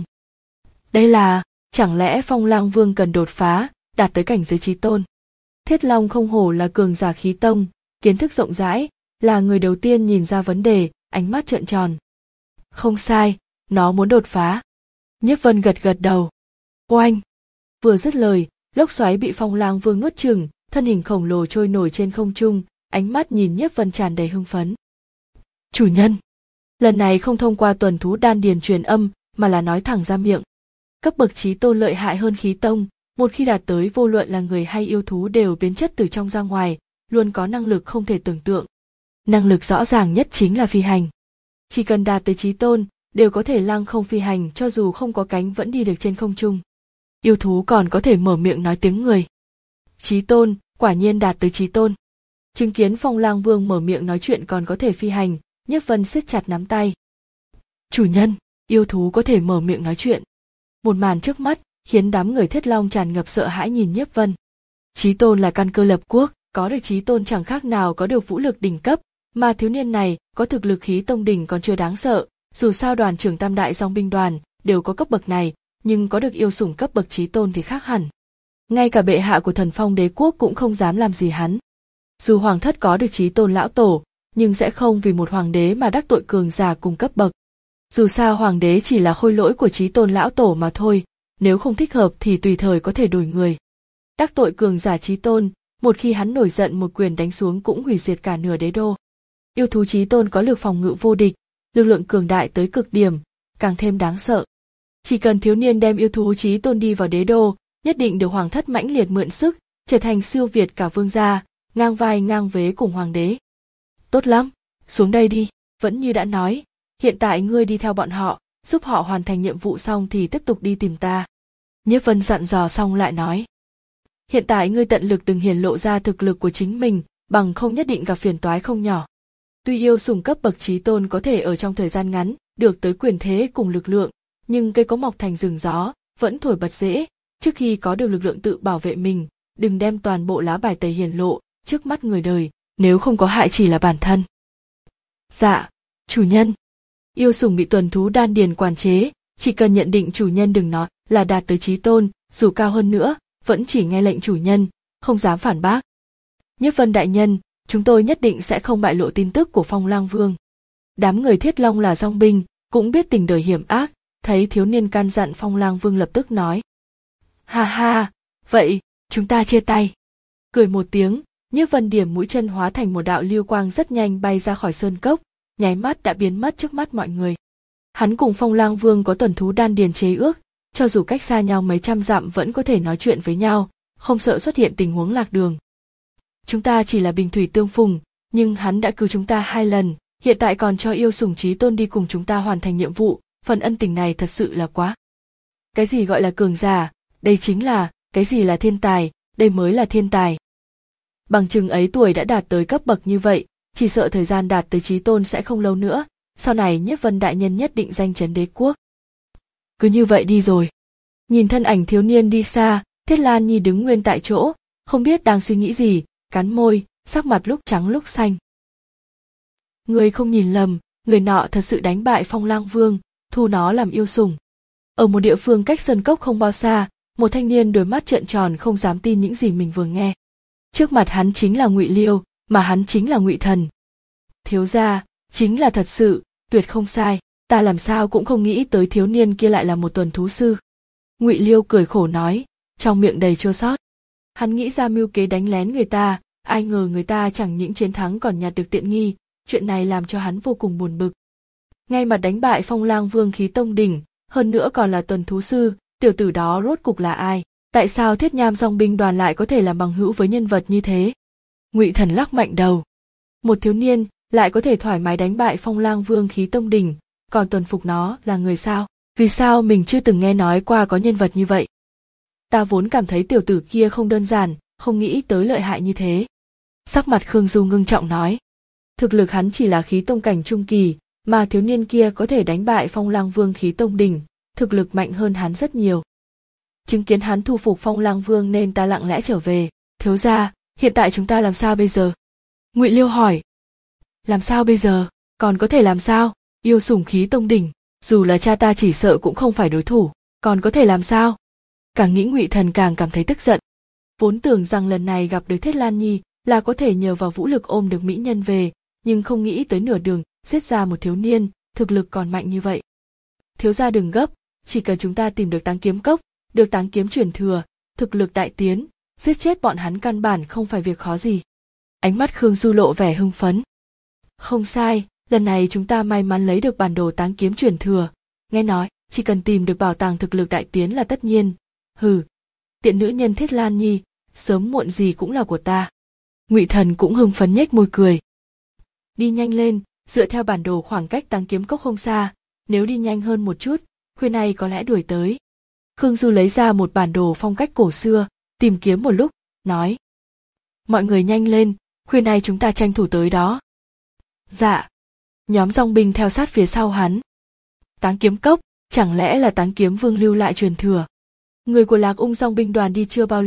Đây là, chẳng lẽ Phong Lang Vương cần đột phá, đạt tới cảnh giới chí tôn? Thiết Long không hổ là cường giả khí tông, kiến thức rộng rãi, là người đầu tiên nhìn ra vấn đề, ánh mắt trợn tròn. Không sai, nó muốn đột phá. Nhiếp Vân gật gật đầu. Oanh! Vừa dứt lời, lốc xoáy bị Phong Lang Vương nuốt chửng, thân hình khổng lồ trôi nổi trên không trung, ánh mắt nhìn Nhiếp Vân tràn đầy hưng phấn. Chủ nhân! Lần này không thông qua tuần thú đan điền truyền âm, mà là nói thẳng ra miệng. Cấp bậc chí tôn lợi hại hơn khí tông, một khi đạt tới vô luận là người hay yêu thú đều biến chất từ trong ra ngoài, luôn có năng lực không thể tưởng tượng. Năng lực rõ ràng nhất chính là phi hành. Chỉ cần đạt tới chí tôn, đều có thể lăng không phi hành, cho dù không có cánh vẫn đi được trên không trung. Yêu thú còn có thể mở miệng nói tiếng người. Chí tôn, quả nhiên đạt tới chí tôn. Chứng kiến Phong Lang Vương mở miệng nói chuyện còn có thể phi hành, Nhiếp Vân siết chặt nắm tay. Chủ nhân, yêu thú có thể mở miệng nói chuyện. Một màn trước mắt khiến đám người Thiết Long tràn ngập sợ hãi nhìn Nhiếp Vân. Chí tôn là căn cơ lập quốc, có được chí tôn chẳng khác nào có được vũ lực đỉnh cấp, mà thiếu niên này có thực lực khí tông đỉnh còn chưa đáng sợ, dù sao đoàn trưởng tam đại dòng binh đoàn đều có cấp bậc này, nhưng có được yêu sủng cấp bậc chí tôn thì khác hẳn. Ngay cả bệ hạ của Thần Phong đế quốc cũng không dám làm gì hắn. Dù hoàng thất có được chí tôn lão tổ, nhưng sẽ không vì một hoàng đế mà đắc tội cường giả cùng cấp bậc. Dù sao hoàng đế chỉ là khôi lỗi của chí tôn lão tổ mà thôi, nếu không thích hợp thì tùy thời có thể đổi người. Đắc tội cường giả chí tôn, một khi hắn nổi giận một quyền đánh xuống cũng hủy diệt cả nửa đế đô. Yêu thú chí tôn có lực phòng ngự vô địch, lực lượng cường đại tới cực điểm, càng thêm đáng sợ. Chỉ cần thiếu niên đem yêu thú chí tôn đi vào đế đô, nhất định được hoàng thất mãnh liệt mượn sức, trở thành siêu việt cả vương gia, ngang vai ngang vế cùng hoàng đế. Tốt lắm, xuống đây đi, vẫn như đã nói, hiện tại ngươi đi theo bọn họ, giúp họ hoàn thành nhiệm vụ xong thì tiếp tục đi tìm ta. Nhiếp Vân dặn dò xong lại nói. Hiện tại ngươi tận lực đừng hiển lộ ra thực lực của chính mình, bằng không nhất định gặp phiền toái không nhỏ. Tuy yêu sủng cấp bậc chí tôn có thể ở trong thời gian ngắn, được tới quyền thế cùng lực lượng, nhưng cây có mọc thành rừng gió, vẫn thổi bật dễ, trước khi có được lực lượng tự bảo vệ mình, đừng đem toàn bộ lá bài tẩy hiển lộ, trước mắt người đời, nếu không có hại chỉ là bản thân. Dạ, chủ nhân. Yêu sủng bị tuần thú đan điền quản chế, chỉ cần nhận định chủ nhân đừng nói là đạt tới chí tôn, dù cao hơn nữa, vẫn chỉ nghe lệnh chủ nhân, không dám phản bác. Nhiếp Vân đại nhân, chúng tôi nhất định sẽ không bại lộ tin tức của Phong Lang Vương. Đám người Thiết Long là dòng binh, cũng biết tình đời hiểm ác, thấy thiếu niên can dặn Phong Lang Vương lập tức nói. Ha ha, vậy, chúng ta chia tay. Cười một tiếng, Nhiếp Vân điểm mũi chân hóa thành một đạo lưu quang rất nhanh bay ra khỏi sơn cốc, nháy mắt đã biến mất trước mắt mọi người. Hắn cùng Phong Lang Vương có tuần thú đan điền chế ước, cho dù cách xa nhau mấy trăm dặm vẫn có thể nói chuyện với nhau, không sợ xuất hiện tình huống lạc đường. Chúng ta chỉ là bình thủy tương phùng, nhưng hắn đã cứu chúng ta hai lần, hiện tại còn cho yêu sủng chí tôn đi cùng chúng ta hoàn thành nhiệm vụ, phần ân tình này thật sự là quá. Cái gì gọi là cường giả, đây chính là, cái gì là thiên tài, đây mới là thiên tài. Bằng chừng ấy tuổi đã đạt tới cấp bậc như vậy, chỉ sợ thời gian đạt tới chí tôn sẽ không lâu nữa, sau này Nhiếp Vân đại nhân nhất định danh chấn đế quốc. Cứ như vậy đi rồi. Nhìn thân ảnh thiếu niên đi xa, Thiết Lan Nhi đứng nguyên tại chỗ, không biết đang suy nghĩ gì, cắn môi, sắc mặt lúc trắng lúc xanh. Người không nhìn lầm, người nọ thật sự đánh bại Phong Lang Vương, thu nó làm yêu sủng. Ở một địa phương cách sơn cốc không bao xa, một thanh niên đôi mắt trợn tròn không dám tin những gì mình vừa nghe. Trước mặt hắn chính là Ngụy Liêu, mà hắn chính là Ngụy Thần. Thiếu gia, chính là thật sự, tuyệt không sai, ta làm sao cũng không nghĩ tới thiếu niên kia lại là một tuần thú sư. Ngụy Liêu cười khổ nói, trong miệng đầy chua xót. Hắn nghĩ ra mưu kế đánh lén người ta, ai ngờ người ta chẳng những chiến thắng còn nhặt được tiện nghi, chuyện này làm cho hắn vô cùng buồn bực. Ngay mặt đánh bại Phong Lang Vương khí tông đỉnh, hơn nữa còn là tuần thú sư, tiểu tử đó rốt cục là ai? Tại sao Thiết Nham dòng binh đoàn lại có thể làm bằng hữu với nhân vật như thế? Ngụy Thần lắc mạnh đầu. Một thiếu niên lại có thể thoải mái đánh bại Phong Lang Vương khí tông đỉnh, còn tuần phục nó là người sao? Vì sao mình chưa từng nghe nói qua có nhân vật như vậy? Ta vốn cảm thấy tiểu tử kia không đơn giản, không nghĩ tới lợi hại như thế. Sắc mặt Khương Du ngưng trọng nói. Thực lực hắn chỉ là khí tông cảnh trung kỳ, mà thiếu niên kia có thể đánh bại Phong Lang Vương khí tông đỉnh, thực lực mạnh hơn hắn rất nhiều. Chứng kiến hắn thu phục Phong Lang Vương nên ta lặng lẽ trở về. Thiếu gia, hiện tại chúng ta làm sao bây giờ? Ngụy Liêu hỏi. Làm sao bây giờ? Còn có thể làm sao? Yêu sủng khí tông đỉnh, dù là cha ta chỉ sợ cũng không phải đối thủ, còn có thể làm sao? Càng nghĩ Ngụy Thần càng cảm thấy tức giận. Vốn tưởng rằng lần này gặp được Thiết Lan Nhi là có thể nhờ vào vũ lực ôm được mỹ nhân về, nhưng không nghĩ tới nửa đường giết ra một thiếu niên, thực lực còn mạnh như vậy. Thiếu gia đừng gấp, chỉ cần chúng ta tìm được Táng Kiếm Cốc, được Táng Kiếm truyền thừa, thực lực đại tiến, giết chết bọn hắn căn bản không phải việc khó gì. Ánh mắt Khương Du lộ vẻ hưng phấn. Không sai, lần này chúng ta may mắn lấy được bản đồ Táng Kiếm truyền thừa, nghe nói chỉ cần tìm được bảo tàng thực lực đại tiến là tất nhiên. Hừ, tiện nữ nhân Thiết Lan Nhi, sớm muộn gì cũng là của ta. Ngụy Thần cũng hưng phấn nhếch môi cười. Đi nhanh lên, dựa theo bản đồ khoảng cách Táng Kiếm Cốc không xa, nếu đi nhanh hơn một chút, khuya nay có lẽ đuổi tới. Khương Du lấy ra một bản đồ phong cách cổ xưa, tìm kiếm một lúc, nói. Mọi người nhanh lên, khuya nay chúng ta tranh thủ tới đó. Dạ. Nhóm dòng binh theo sát phía sau hắn. Táng Kiếm Cốc, chẳng lẽ là Táng Kiếm Vương lưu lại truyền thừa? Người của Lạc Ung dòng binh đoàn đi chưa bao lâu,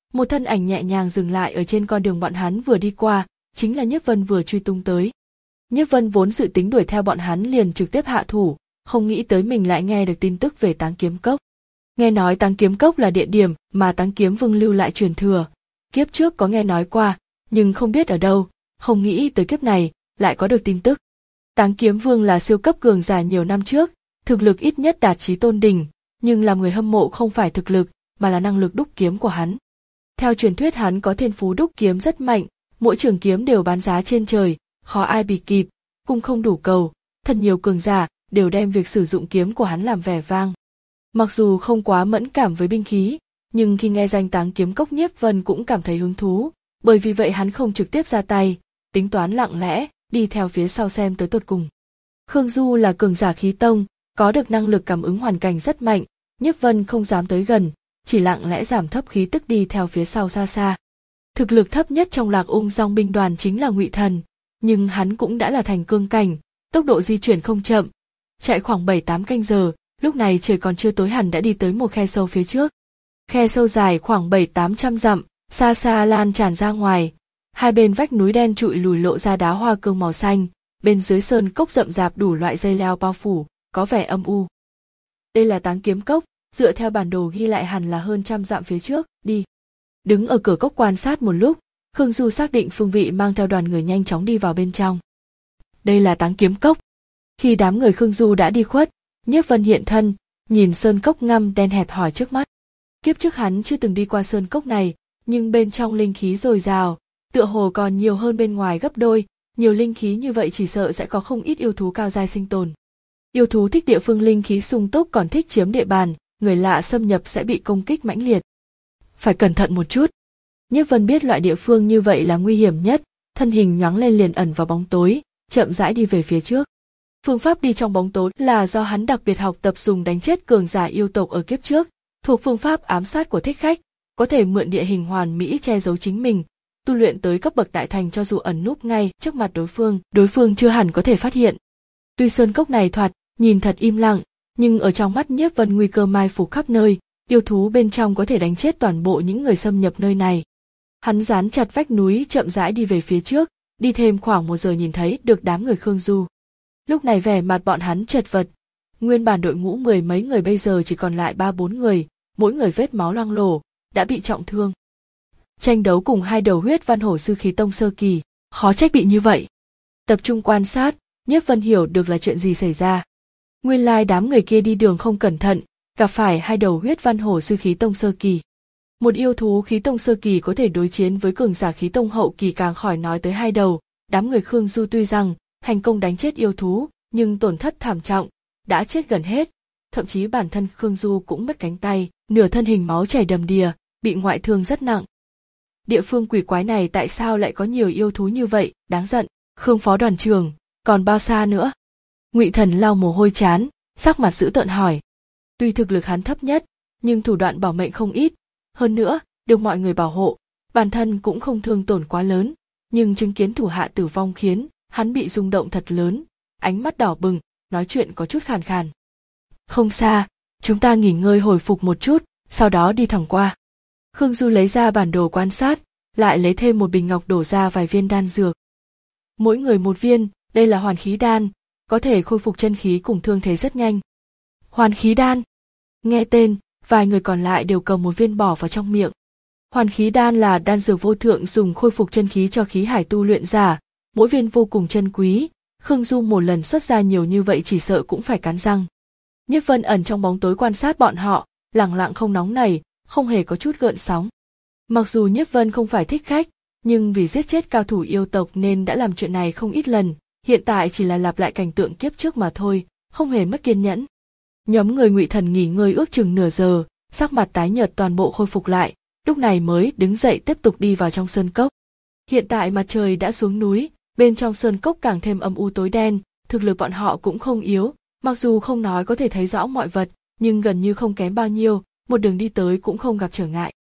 Một thân ảnh nhẹ nhàng dừng lại ở trên con đường bọn hắn vừa đi qua, chính là Nhiếp Vân vừa truy tung tới. Nhiếp Vân vốn dự tính đuổi theo bọn hắn liền trực tiếp hạ thủ, không nghĩ tới mình lại nghe được tin tức về Táng Kiếm Cốc. Nghe nói Táng Kiếm Cốc là địa điểm mà Táng Kiếm Vương lưu lại truyền thừa, kiếp trước có nghe nói qua, nhưng không biết ở đâu, không nghĩ tới kiếp này lại có được tin tức. Táng Kiếm Vương là siêu cấp cường giả nhiều năm trước, thực lực ít nhất đạt chí tôn đỉnh, nhưng làm người hâm mộ không phải thực lực, mà là năng lực đúc kiếm của hắn. Theo truyền thuyết hắn có thiên phú đúc kiếm rất mạnh, mỗi trường kiếm đều bán giá trên trời, khó ai bì kịp, cung không đủ cầu, thật nhiều cường giả đều đem việc sử dụng kiếm của hắn làm vẻ vang. Mặc dù không quá mẫn cảm với binh khí, nhưng khi nghe danh Táng Kiếm Cốc Nhiếp Vân cũng cảm thấy hứng thú, bởi vì vậy hắn không trực tiếp ra tay, tính toán lặng lẽ, đi theo phía sau xem tới tột cùng. Khương Du là cường giả khí tông, có được năng lực cảm ứng hoàn cảnh rất mạnh, Nhiếp Vân không dám tới gần, chỉ lặng lẽ giảm thấp khí tức đi theo phía sau xa xa. Thực lực thấp nhất trong Lạc Ung dòng binh đoàn chính là Ngụy Thần, nhưng hắn cũng đã là thành cương cảnh, tốc độ di chuyển không chậm, chạy khoảng bảy tám canh giờ, lúc này trời còn chưa tối hẳn đã đi tới một khe sâu phía trước. Khe sâu dài khoảng bảy tám trăm dặm, xa xa lan tràn ra ngoài, hai bên vách núi đen trụi lùi lộ ra đá hoa cương màu xanh, bên dưới sơn cốc rậm rạp đủ loại dây leo bao phủ, có vẻ âm u. Đây là Táng Kiếm Cốc, dựa theo bản đồ ghi lại hẳn là hơn trăm dặm phía trước, đi. Đứng ở cửa cốc quan sát một lúc, Khương Du xác định phương vị mang theo đoàn người nhanh chóng đi vào bên trong. Đây là Táng Kiếm Cốc. Khi đám người Khương Du đã đi khuất, Nhiếp Vân hiện thân, nhìn sơn cốc ngăm đen hẹp hòi trước mắt. Kiếp trước hắn chưa từng đi qua sơn cốc này, nhưng bên trong linh khí dồi dào, tựa hồ còn nhiều hơn bên ngoài gấp đôi, nhiều linh khí như vậy chỉ sợ sẽ có không ít yêu thú cao giai sinh tồn. Yêu thú thích địa phương linh khí sung túc còn thích chiếm địa bàn, người lạ xâm nhập sẽ bị công kích mãnh liệt. Phải cẩn thận một chút. Nhiếp Vân biết loại địa phương như vậy là nguy hiểm nhất, thân hình nhoáng lên liền ẩn vào bóng tối, chậm rãi đi về phía trước. Phương pháp đi trong bóng tối là do hắn đặc biệt học tập dùng đánh chết cường giả yêu tộc ở kiếp trước, thuộc phương pháp ám sát của thích khách, có thể mượn địa hình hoàn mỹ che giấu chính mình, tu luyện tới cấp bậc đại thành cho dù ẩn núp ngay trước mặt đối phương, đối phương chưa hẳn có thể phát hiện. Tuy sơn cốc này thoạt nhìn thật im lặng, nhưng ở trong mắt Nhiếp Vân nguy cơ mai phục khắp nơi, yêu thú bên trong có thể đánh chết toàn bộ những người xâm nhập nơi này. Hắn dán chặt vách núi chậm rãi đi về phía trước, đi thêm khoảng một giờ nhìn thấy được đám người Khương Du. Lúc này vẻ mặt bọn hắn chật vật, nguyên bản đội ngũ mười mấy người bây giờ chỉ còn lại ba bốn người, mỗi người vết máu loang lổ, đã bị trọng thương. Tranh đấu cùng hai đầu huyết văn hổ sư khí tông sơ kỳ, khó trách bị như vậy. Tập trung quan sát, Nhiếp Vân hiểu được là chuyện gì xảy ra. Nguyên lai đám người kia đi đường không cẩn thận, gặp phải hai đầu huyết văn hổ sư khí tông sơ kỳ. Một yêu thú khí tông sơ kỳ có thể đối chiến với cường giả khí tông hậu kỳ, càng khỏi nói tới hai đầu. Đám người Khương Du tuy rằng thành công đánh chết yêu thú, nhưng tổn thất thảm trọng, đã chết gần hết. Thậm chí bản thân Khương Du cũng mất cánh tay, nửa thân hình máu chảy đầm đìa, bị ngoại thương rất nặng. Địa phương quỷ quái này tại sao lại có nhiều yêu thú như vậy, đáng giận. Khương phó đoàn trưởng, còn bao xa nữa? Ngụy Thần lau mồ hôi trán, sắc mặt dữ tợn hỏi. Tuy thực lực hắn thấp nhất, nhưng thủ đoạn bảo mệnh không ít, hơn nữa được mọi người bảo hộ, bản thân cũng không thương tổn quá lớn, nhưng chứng kiến thủ hạ tử vong khiến hắn bị rung động thật lớn, ánh mắt đỏ bừng, nói chuyện có chút khàn khàn. Không xa, chúng ta nghỉ ngơi hồi phục một chút, sau đó đi thẳng qua. Khương Du lấy ra bản đồ quan sát, lại lấy thêm một bình ngọc đổ ra vài viên đan dược. Mỗi người một viên, đây là hoàn khí đan, có thể khôi phục chân khí cùng thương thế rất nhanh. Hoàn khí đan. Nghe tên, vài người còn lại đều cầm một viên bỏ vào trong miệng. Hoàn khí đan là đan dược vô thượng dùng khôi phục chân khí cho khí hải tu luyện giả, mỗi viên vô cùng chân quý. Khương Du một lần xuất ra nhiều như vậy chỉ sợ cũng phải cắn răng. Nhiếp Vân ẩn trong bóng tối quan sát bọn họ, lẳng lặng không nóng nảy, không hề có chút gợn sóng. Mặc dù Nhiếp Vân không phải thích khách, nhưng vì giết chết cao thủ yêu tộc nên đã làm chuyện này không ít lần, hiện tại chỉ là lặp lại cảnh tượng kiếp trước mà thôi, không hề mất kiên nhẫn. Nhóm người Ngụy Thần nghỉ ngơi ước chừng nửa giờ, sắc mặt tái nhợt toàn bộ khôi phục lại, lúc này mới đứng dậy tiếp tục đi vào trong sơn cốc. Hiện tại mặt trời đã xuống núi, bên trong sơn cốc càng thêm âm u tối đen, thực lực bọn họ cũng không yếu, mặc dù không nói có thể thấy rõ mọi vật, nhưng gần như không kém bao nhiêu, một đường đi tới cũng không gặp trở ngại.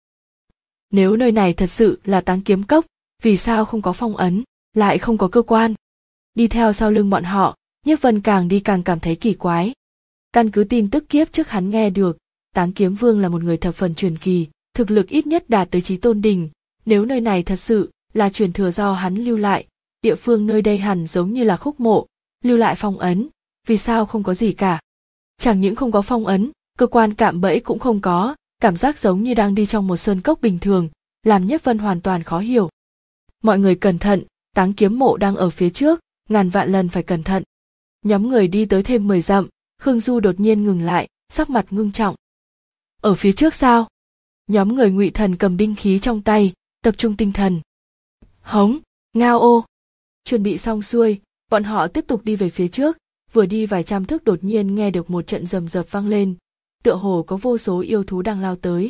Nếu nơi này thật sự là Táng Kiếm Cốc, vì sao không có phong ấn, lại không có cơ quan? Đi theo sau lưng bọn họ, Nhiếp Vân càng đi càng cảm thấy kỳ quái. Căn cứ tin tức kiếp trước hắn nghe được, Táng Kiếm Vương là một người thập phần truyền kỳ, thực lực ít nhất đạt tới chí tôn đỉnh. Nếu nơi này thật sự là truyền thừa do hắn lưu lại, địa phương nơi đây hẳn giống như là khúc mộ, lưu lại phong ấn, vì sao không có gì cả? Chẳng những không có phong ấn, cơ quan cạm bẫy cũng không có, cảm giác giống như đang đi trong một sơn cốc bình thường, làm Nhiếp Vân hoàn toàn khó hiểu. Mọi người cẩn thận, Táng Kiếm Mộ đang ở phía trước, ngàn vạn lần phải cẩn thận. Nhóm người đi tới thêm mười dặm, Khương Du đột nhiên ngừng lại, sắc mặt ngưng trọng. Ở phía trước sao? Nhóm người Ngụy Thần cầm binh khí trong tay, tập trung tinh thần. Hống, ngao ô. Chuẩn bị xong xuôi, bọn họ tiếp tục đi về phía trước, vừa đi vài trăm thước đột nhiên nghe được một trận rầm rập vang lên, tựa hồ có vô số yêu thú đang lao tới.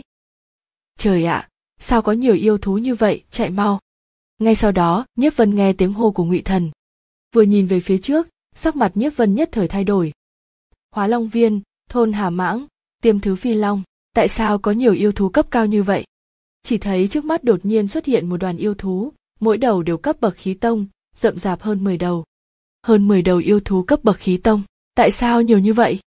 Trời ạ, sao có nhiều yêu thú như vậy, chạy mau. Ngay sau đó, Nhiếp Vân nghe tiếng hô của Ngụy Thần. Vừa nhìn về phía trước, sắc mặt Nhiếp Vân nhất thời thay đổi. Hóa Long Viên, thôn Hà Mãng, Tiêm Thứ Phi Long, tại sao có nhiều yêu thú cấp cao như vậy? Chỉ thấy trước mắt đột nhiên xuất hiện một đoàn yêu thú, mỗi đầu đều cấp bậc khí tông, rậm rạp hơn mười đầu. Hơn mười đầu yêu thú cấp bậc khí tông, tại sao nhiều như vậy?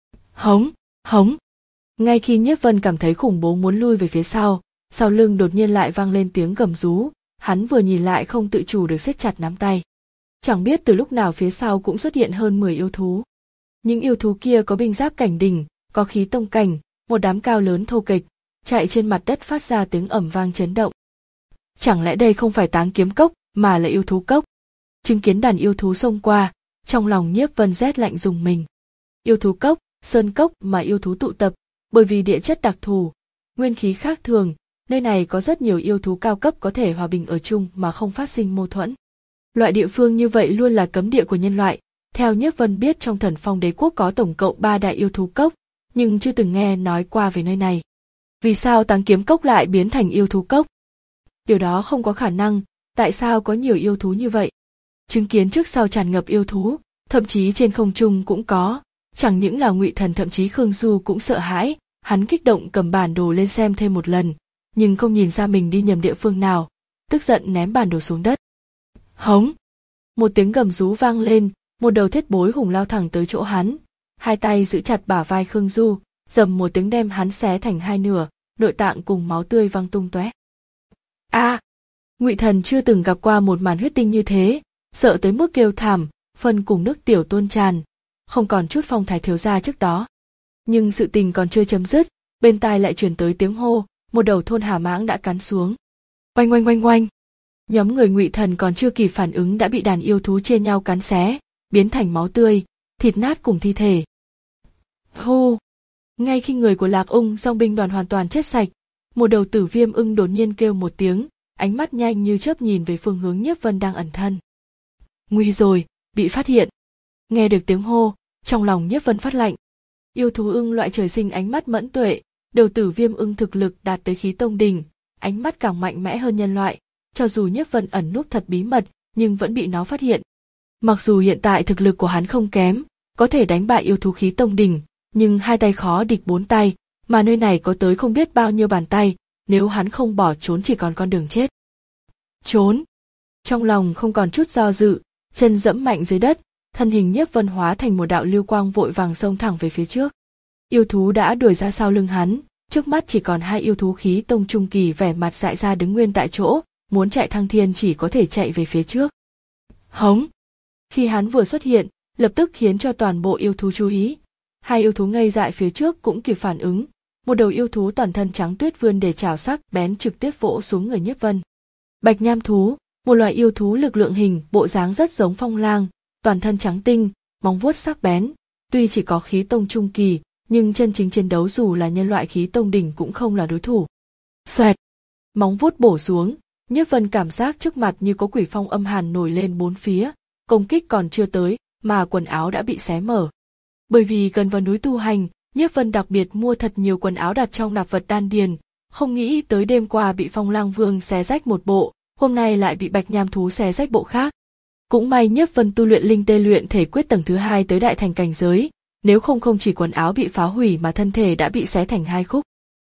Hống, hống. Ngay khi Nhiếp Vân cảm thấy khủng bố muốn lui về phía sau, sau lưng đột nhiên lại vang lên tiếng gầm rú, hắn vừa nhìn lại không tự chủ được siết chặt nắm tay. Chẳng biết từ lúc nào phía sau cũng xuất hiện hơn mười yêu thú. Những yêu thú kia có binh giáp cảnh đỉnh, có khí tông cảnh, một đám cao lớn thô kịch, chạy trên mặt đất phát ra tiếng ầm vang chấn động. Chẳng lẽ đây không phải Táng Kiếm Cốc, mà là yêu thú cốc? Chứng kiến đàn yêu thú xông qua, trong lòng Nhiếp Vân rét lạnh rùng mình. Yêu thú cốc, sơn cốc mà yêu thú tụ tập, bởi vì địa chất đặc thù, nguyên khí khác thường, nơi này có rất nhiều yêu thú cao cấp có thể hòa bình ở chung mà không phát sinh mâu thuẫn. Loại địa phương như vậy luôn là cấm địa của nhân loại. Theo Nhiếp Vân biết trong Thần Phong Đế Quốc có tổng cộng ba đại yêu thú cốc, nhưng chưa từng nghe nói qua về nơi này. Vì sao Táng Kiếm Cốc lại biến thành yêu thú cốc? Điều đó không có khả năng, tại sao có nhiều yêu thú như vậy? Chứng kiến trước sau tràn ngập yêu thú, thậm chí trên không trung cũng có, chẳng những là Ngụy Thần thậm chí Khương Du cũng sợ hãi, hắn kích động cầm bản đồ lên xem thêm một lần, nhưng không nhìn ra mình đi nhầm địa phương nào, tức giận ném bản đồ xuống đất. Hống! Một tiếng gầm rú vang lên, một đầu thiết bối hùng lao thẳng tới chỗ hắn, hai tay giữ chặt bả vai Khương Du, dầm một tiếng đem hắn xé thành hai nửa, nội tạng cùng máu tươi văng tung tóe. A! À, Ngụy Thần chưa từng gặp qua một màn huyết tinh như thế, sợ tới mức kêu thảm, phân cùng nước tiểu tuôn tràn, không còn chút phong thái thiếu gia trước đó. Nhưng sự tình còn chưa chấm dứt, bên tai lại truyền tới tiếng hô, một đầu thôn Hà Mãng đã cắn xuống. Oanh oanh oanh oanh. Nhóm người Ngụy Thần còn chưa kịp phản ứng đã bị đàn yêu thú chia nhau cắn xé, biến thành máu tươi, thịt nát cùng thi thể. Hô! Ngay khi người của Lạc Ung dòng binh đoàn hoàn toàn chết sạch, một đầu tử viêm ưng đột nhiên kêu một tiếng, ánh mắt nhanh như chớp nhìn về phương hướng Nhiếp Vân đang ẩn thân. Nguy rồi, bị phát hiện. Nghe được tiếng hô, trong lòng Nhiếp Vân phát lạnh. Yêu thú ưng loại trời sinh ánh mắt mẫn tuệ, đầu tử viêm ưng thực lực đạt tới khí tông đỉnh, ánh mắt càng mạnh mẽ hơn nhân loại, cho dù Nhiếp Vân ẩn núp thật bí mật, nhưng vẫn bị nó phát hiện. Mặc dù hiện tại thực lực của hắn không kém, có thể đánh bại yêu thú khí tông đỉnh, nhưng hai tay khó địch bốn tay, mà nơi này có tới không biết bao nhiêu bàn tay, nếu hắn không bỏ trốn chỉ còn con đường chết. Trốn! Trong lòng không còn chút do dự, chân dẫm mạnh dưới đất, thân hình Nhiếp Vân hóa thành một đạo lưu quang vội vàng xông thẳng về phía trước. Yêu thú đã đuổi ra sau lưng hắn, trước mắt chỉ còn hai yêu thú khí tông trung kỳ vẻ mặt dại ra đứng nguyên tại chỗ, muốn chạy thăng thiên chỉ có thể chạy về phía trước. Hống! Khi hắn vừa xuất hiện, lập tức khiến cho toàn bộ yêu thú chú ý. Hai yêu thú ngây dại phía trước cũng kịp phản ứng, một đầu yêu thú toàn thân trắng tuyết vươn để chảo sắc bén trực tiếp vỗ xuống người Nhiếp Vân. Bạch nham thú, một loại yêu thú lực lượng hình, bộ dáng rất giống phong lang, toàn thân trắng tinh, móng vuốt sắc bén, tuy chỉ có khí tông trung kỳ, nhưng chân chính chiến đấu dù là nhân loại khí tông đỉnh cũng không là đối thủ. Xoẹt, móng vuốt bổ xuống, Nhiếp Vân cảm giác trước mặt như có quỷ phong âm hàn nổi lên bốn phía, công kích còn chưa tới, mà quần áo đã bị xé mở. Bởi vì cần vào núi tu hành, Nhiếp Vân đặc biệt mua thật nhiều quần áo đặt trong nạp vật đan điền, không nghĩ tới đêm qua bị Phong Lang Vương xé rách một bộ, hôm nay lại bị Bạch nham thú xé rách bộ khác. Cũng may Nhiếp Vân tu luyện linh tê luyện thể quyết tầng thứ hai tới đại thành cảnh giới, nếu không không chỉ quần áo bị phá hủy mà thân thể đã bị xé thành hai khúc.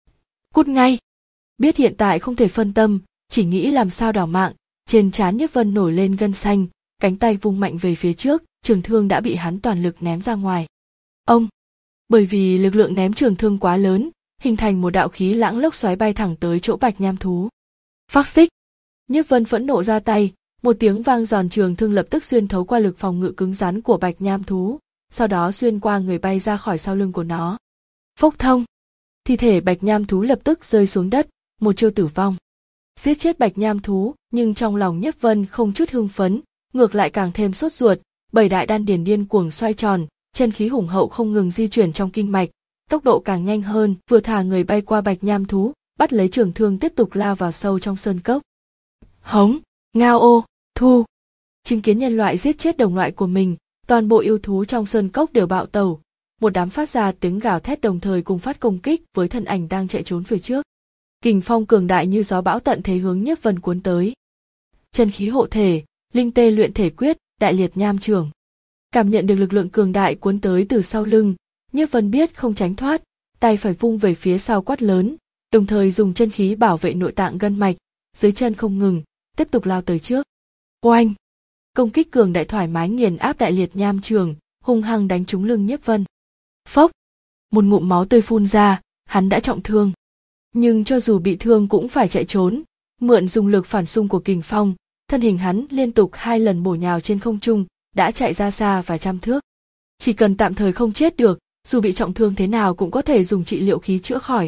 Cút ngay! Biết hiện tại không thể phân tâm, chỉ nghĩ làm sao đảo mạng, trên trán Nhiếp Vân nổi lên gân xanh, cánh tay vung mạnh về phía trước, trường thương đã bị hắn toàn lực ném ra ngoài. Ông! Bởi vì lực lượng ném trường thương quá lớn, hình thành một đạo khí lãng lốc xoáy bay thẳng tới chỗ bạch nham thú. Phác xích! Nhiếp Vân phẫn nộ ra tay, một tiếng vang giòn, trường thương lập tức xuyên thấu qua lực phòng ngự cứng rắn của bạch nham thú, sau đó xuyên qua người bay ra khỏi sau lưng của nó. Phốc thông! Thi thể bạch nham thú lập tức rơi xuống đất, một chiêu tử vong. Giết chết bạch nham thú, nhưng trong lòng Nhiếp Vân không chút hưng phấn, ngược lại càng thêm sốt ruột, bảy đại đan điền điên cuồng xoay tròn, chân khí hùng hậu không ngừng di chuyển trong kinh mạch, tốc độ càng nhanh hơn, vừa thả người bay qua bạch nham thú, bắt lấy trường thương tiếp tục lao vào sâu trong sơn cốc. Hống, ngao ô, thu. Chứng kiến nhân loại giết chết đồng loại của mình, toàn bộ yêu thú trong sơn cốc đều bạo tẩu, một đám phát ra tiếng gào thét đồng thời cùng phát công kích với thân ảnh đang chạy trốn phía trước. Kình phong cường đại như gió bão tận thế hướng Nhiếp Vân cuốn tới. Chân khí hộ thể, linh tê luyện thể quyết, đại liệt nham chưởng. Cảm nhận được lực lượng cường đại cuốn tới từ sau lưng, Nhiếp Vân biết không tránh thoát, tay phải vung về phía sau quát lớn, đồng thời dùng chân khí bảo vệ nội tạng gân mạch, dưới chân không ngừng, tiếp tục lao tới trước. Oanh! Công kích cường đại thoải mái nghiền áp đại liệt nham chưởng, hung hăng đánh trúng lưng Nhiếp Vân. Phốc! Một ngụm máu tươi phun ra, hắn đã trọng thương. Nhưng cho dù bị thương cũng phải chạy trốn, mượn dùng lực phản xung của kình phong, thân hình hắn liên tục hai lần bổ nhào trên không trung, đã chạy ra xa vài trăm thước. Chỉ cần tạm thời không chết được, dù bị trọng thương thế nào cũng có thể dùng trị liệu khí chữa khỏi.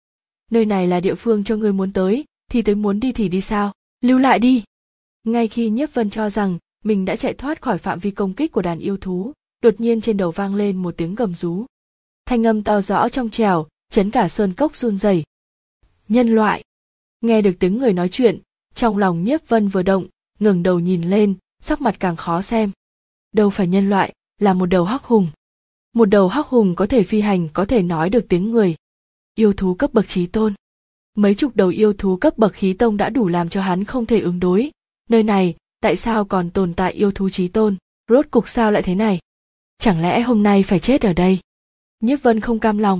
Nơi này là địa phương cho ngươi muốn tới, thì tới, muốn đi thì đi sao, lưu lại đi. Ngay khi Nhiếp Vân cho rằng mình đã chạy thoát khỏi phạm vi công kích của đàn yêu thú, đột nhiên trên đầu vang lên một tiếng gầm rú. Thanh âm to rõ trong trẻo, chấn cả sơn cốc run rẩy. Nhân loại! Nghe được tiếng người nói chuyện, trong lòng Nhiếp Vân vừa động, ngẩng đầu nhìn lên, sắc mặt càng khó xem. Đâu phải nhân loại, là một đầu hắc hùng. Một đầu hắc hùng có thể phi hành, có thể nói được tiếng người. Yêu thú cấp bậc chí tôn. Mấy chục đầu yêu thú cấp bậc khí tông đã đủ làm cho hắn không thể ứng đối. Nơi này, tại sao còn tồn tại yêu thú chí tôn? Rốt cục sao lại thế này? Chẳng lẽ hôm nay phải chết ở đây? Nhiếp Vân không cam lòng.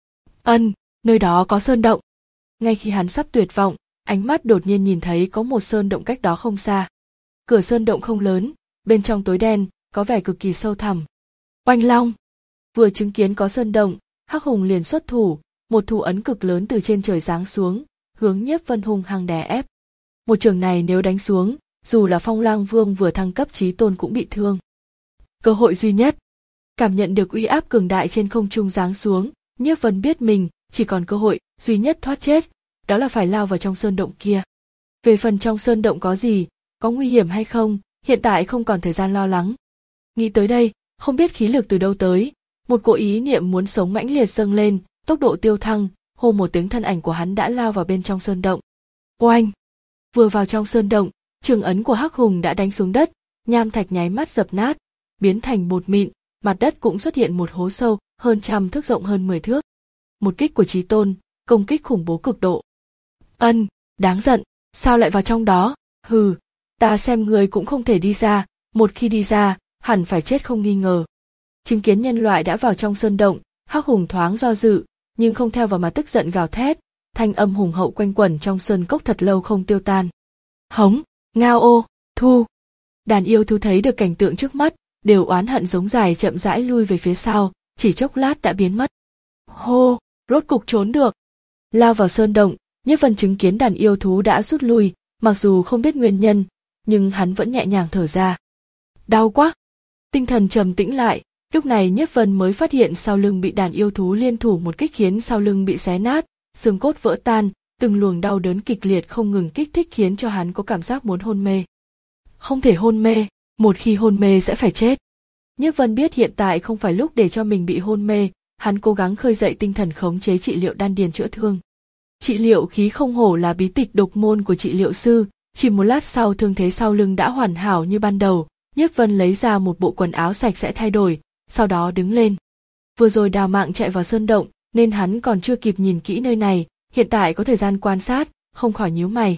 Ân, nơi đó có sơn động. Ngay khi hắn sắp tuyệt vọng, ánh mắt đột nhiên nhìn thấy có một sơn động cách đó không xa. Cửa sơn động không lớn, bên trong tối đen, có vẻ cực kỳ sâu thẳm. Oanh long! Vừa chứng kiến có sơn động, hắc hùng liền xuất thủ, một thủ ấn cực lớn từ trên trời giáng xuống, hướng Nhiếp Vân hung hăng đè ép. Một trường này nếu đánh xuống, dù là Phong Lang Vương vừa thăng cấp chí tôn cũng bị thương. Cơ hội duy nhất. Cảm nhận được uy áp cường đại trên không trung giáng xuống, Nhiếp Vân biết mình chỉ còn cơ hội duy nhất thoát chết, đó là phải lao vào trong sơn động kia. Về phần trong sơn động có gì, có nguy hiểm hay không, hiện tại không còn thời gian lo lắng. Nghĩ tới đây, không biết khí lực từ đâu tới, một cỗ ý niệm muốn sống mãnh liệt dâng lên, tốc độ tiêu thăng, hô một tiếng thân ảnh của hắn đã lao vào bên trong sơn động. Oanh! Vừa vào trong sơn động, trường ấn của hắc hùng đã đánh xuống đất, nham thạch nháy mắt dập nát, biến thành bột mịn, mặt đất cũng xuất hiện một hố sâu, hơn trăm thước rộng hơn mười thước. Một kích của chí tôn, công kích khủng bố cực độ. Ân, đáng giận, sao lại vào trong đó? Hừ, ta xem người cũng không thể đi ra, một khi đi ra, hẳn phải chết không nghi ngờ. Chứng kiến nhân loại đã vào trong sơn động, hắc hùng thoáng do dự, nhưng không theo vào mà tức giận gào thét, thanh âm hùng hậu quanh quẩn trong sơn cốc thật lâu không tiêu tan. Hống, ngao ô, thu. Đàn yêu thú thấy được cảnh tượng trước mắt, đều oán hận giống dài chậm rãi lui về phía sau, chỉ chốc lát đã biến mất. Hô, rốt cục trốn được. Lao vào sơn động, Nhiếp Vân chứng kiến đàn yêu thú đã rút lui, mặc dù không biết nguyên nhân, nhưng hắn vẫn nhẹ nhàng thở ra. Đau quá. Tinh thần trầm tĩnh lại, lúc này Nhiếp Vân mới phát hiện sau lưng bị đàn yêu thú liên thủ một kích khiến sau lưng bị xé nát, xương cốt vỡ tan, từng luồng đau đớn kịch liệt không ngừng kích thích khiến cho hắn có cảm giác muốn hôn mê. Không thể hôn mê, một khi hôn mê sẽ phải chết. Nhiếp Vân biết hiện tại không phải lúc để cho mình bị hôn mê, hắn cố gắng khơi dậy tinh thần khống chế trị liệu đan điền chữa thương. Trị liệu khí không hổ là bí tịch độc môn của trị liệu sư, chỉ một lát sau thương thế sau lưng đã hoàn hảo như ban đầu. Nhiếp Vân lấy ra một bộ quần áo sạch sẽ thay đổi, sau đó đứng lên. Vừa rồi đào mạng chạy vào sơn động, nên hắn còn chưa kịp nhìn kỹ nơi này, hiện tại có thời gian quan sát, không khỏi nhíu mày.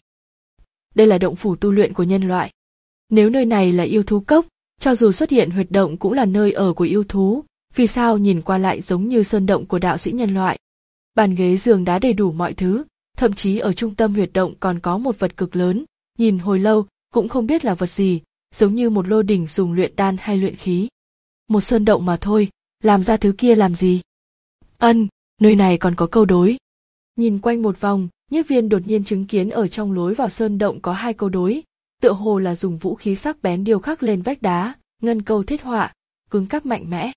Đây là động phủ tu luyện của nhân loại. Nếu nơi này là yêu thú cốc, cho dù xuất hiện huyệt động cũng là nơi ở của yêu thú, vì sao nhìn qua lại giống như sơn động của đạo sĩ nhân loại. Bàn ghế giường đá đầy đủ mọi thứ, thậm chí ở trung tâm huyệt động còn có một vật cực lớn, nhìn hồi lâu cũng không biết là vật gì, giống như một lô đỉnh dùng luyện đan hay luyện khí. Một sơn động mà thôi, làm ra thứ kia làm gì? Ân, Nơi này còn có câu đối. Nhìn quanh một vòng, Nhiếp Viên đột nhiên chứng kiến ở trong lối vào sơn động có hai câu đối, tựa hồ là dùng vũ khí sắc bén điêu khắc lên vách đá, ngân câu thiết họa, cứng cáp mạnh mẽ.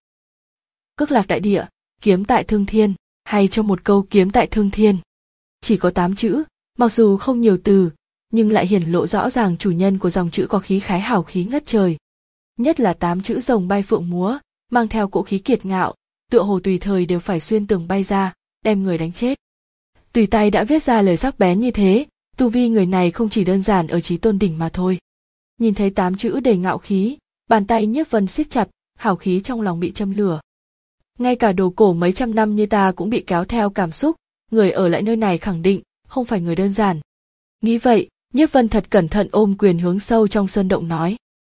Cực lạc đại địa, kiếm tại thương thiên, hay cho một câu kiếm tại thương thiên. Chỉ có tám chữ, mặc dù không nhiều từ, nhưng lại hiển lộ rõ ràng chủ nhân của dòng chữ có khí khái hào khí ngất trời. Nhất là tám chữ rồng bay phượng múa, mang theo cỗ khí kiệt ngạo, tựa hồ tùy thời đều phải xuyên tường bay ra, đem người đánh chết. Tùy tay đã viết ra lời sắc bén như thế, tu vi người này không chỉ đơn giản ở chí tôn đỉnh mà thôi. Nhìn thấy tám chữ đầy ngạo khí, bàn tay Nhiếp Vân siết chặt, hào khí trong lòng bị châm lửa. Ngay cả đồ cổ mấy trăm năm như ta cũng bị kéo theo cảm xúc, người ở lại nơi này khẳng định không phải người đơn giản. Nghĩ vậy, Nhiếp Vân thật cẩn thận ôm quyền hướng sâu trong sơn động nói: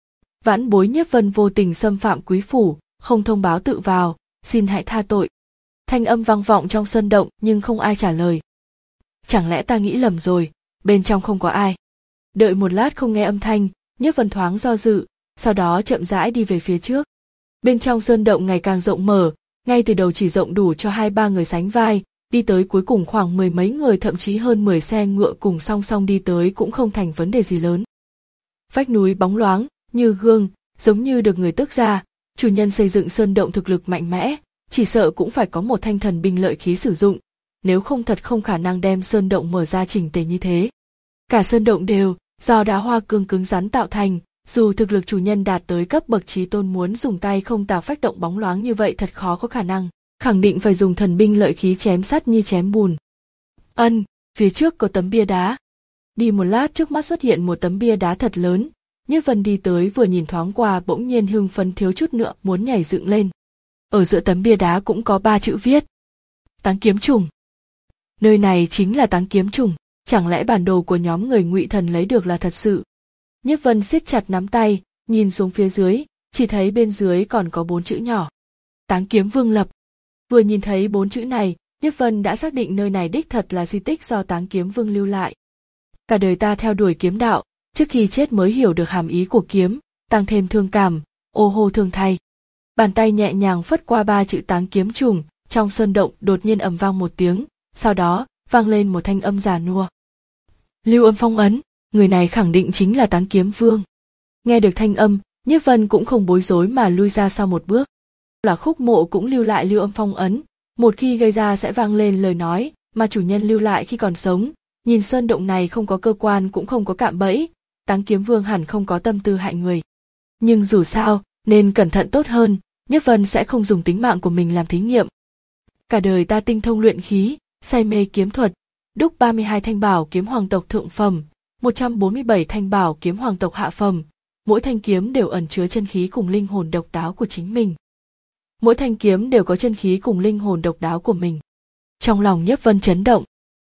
Vãn bối Nhiếp Vân vô tình xâm phạm quý phủ, không thông báo tự vào, xin hãy tha tội. Thanh âm vang vọng trong sơn động nhưng không ai trả lời. Chẳng lẽ ta nghĩ lầm rồi, bên trong không có ai. Đợi một lát không nghe âm thanh, Nhiếp Vân thoáng do dự, sau đó chậm rãi đi về phía trước. Bên trong sơn động ngày càng rộng mở, ngay từ đầu chỉ rộng đủ cho hai ba người sánh vai, đi tới cuối cùng khoảng mười mấy người, thậm chí hơn mười xe ngựa cùng song song đi tới cũng không thành vấn đề gì lớn. Vách núi bóng loáng, như gương, giống như được người tước ra, chủ nhân xây dựng sơn động thực lực mạnh mẽ, chỉ sợ cũng phải có một thanh thần binh lợi khí sử dụng, nếu không thật không khả năng đem sơn động mở ra chỉnh tề như thế. Cả sơn động đều do đá hoa cương cứng rắn tạo thành, dù thực lực chủ nhân đạt tới cấp bậc chí tôn muốn dùng tay không tào phách động bóng loáng như vậy thật khó có khả năng, khẳng định phải dùng thần binh lợi khí chém sắt như chém bùn. Ân, phía trước có tấm bia đá. Đi một lát trước mắt xuất hiện một tấm bia đá thật lớn, Nhiếp Vân đi tới vừa nhìn thoáng qua bỗng nhiên hưng phấn thiếu chút nữa muốn nhảy dựng lên. Ở giữa tấm bia đá cũng có ba chữ viết: Táng kiếm trùng. Nơi này chính là Táng kiếm trùng, chẳng lẽ bản đồ của nhóm người Ngụy Thần lấy được là thật sự? Nhiếp Vân siết chặt nắm tay, nhìn xuống phía dưới, chỉ thấy bên dưới còn có bốn chữ nhỏ: Táng kiếm vương lập. Vừa nhìn thấy bốn chữ này, Nhiếp Vân đã xác định nơi này đích thật là di tích do Táng kiếm vương lưu lại. Cả đời ta theo đuổi kiếm đạo, trước khi chết mới hiểu được hàm ý của kiếm, tăng thêm thương cảm, ô hô thương thay. Bàn tay nhẹ nhàng phất qua ba chữ Táng kiếm trùng, trong sơn động đột nhiên ầm vang một tiếng, sau đó vang lên một thanh âm già nua. Lưu âm phong ấn, người này khẳng định chính là Táng kiếm vương. Nghe được thanh âm, Nhiếp Vân cũng không bối rối mà lui ra sau một bước. Là khúc mộ cũng lưu lại lưu âm phong ấn, một khi gây ra sẽ vang lên lời nói mà chủ nhân lưu lại khi còn sống. Nhìn sơn động này không có cơ quan cũng không có cạm bẫy, Táng kiếm vương hẳn không có tâm tư hại người. Nhưng dù sao, nên cẩn thận tốt hơn, Nhiếp Vân sẽ không dùng tính mạng của mình làm thí nghiệm. Cả đời ta tinh thông luyện khí, say mê kiếm thuật, đúc ba mươi hai thanh bảo kiếm hoàng tộc thượng phẩm, một trăm bốn mươi bảy thanh bảo kiếm hoàng tộc hạ phẩm, mỗi thanh kiếm đều ẩn chứa chân khí cùng linh hồn độc đáo của chính mình. Mỗi thanh kiếm đều có chân khí cùng linh hồn độc đáo của mình. Trong lòng Nhiếp Vân chấn động.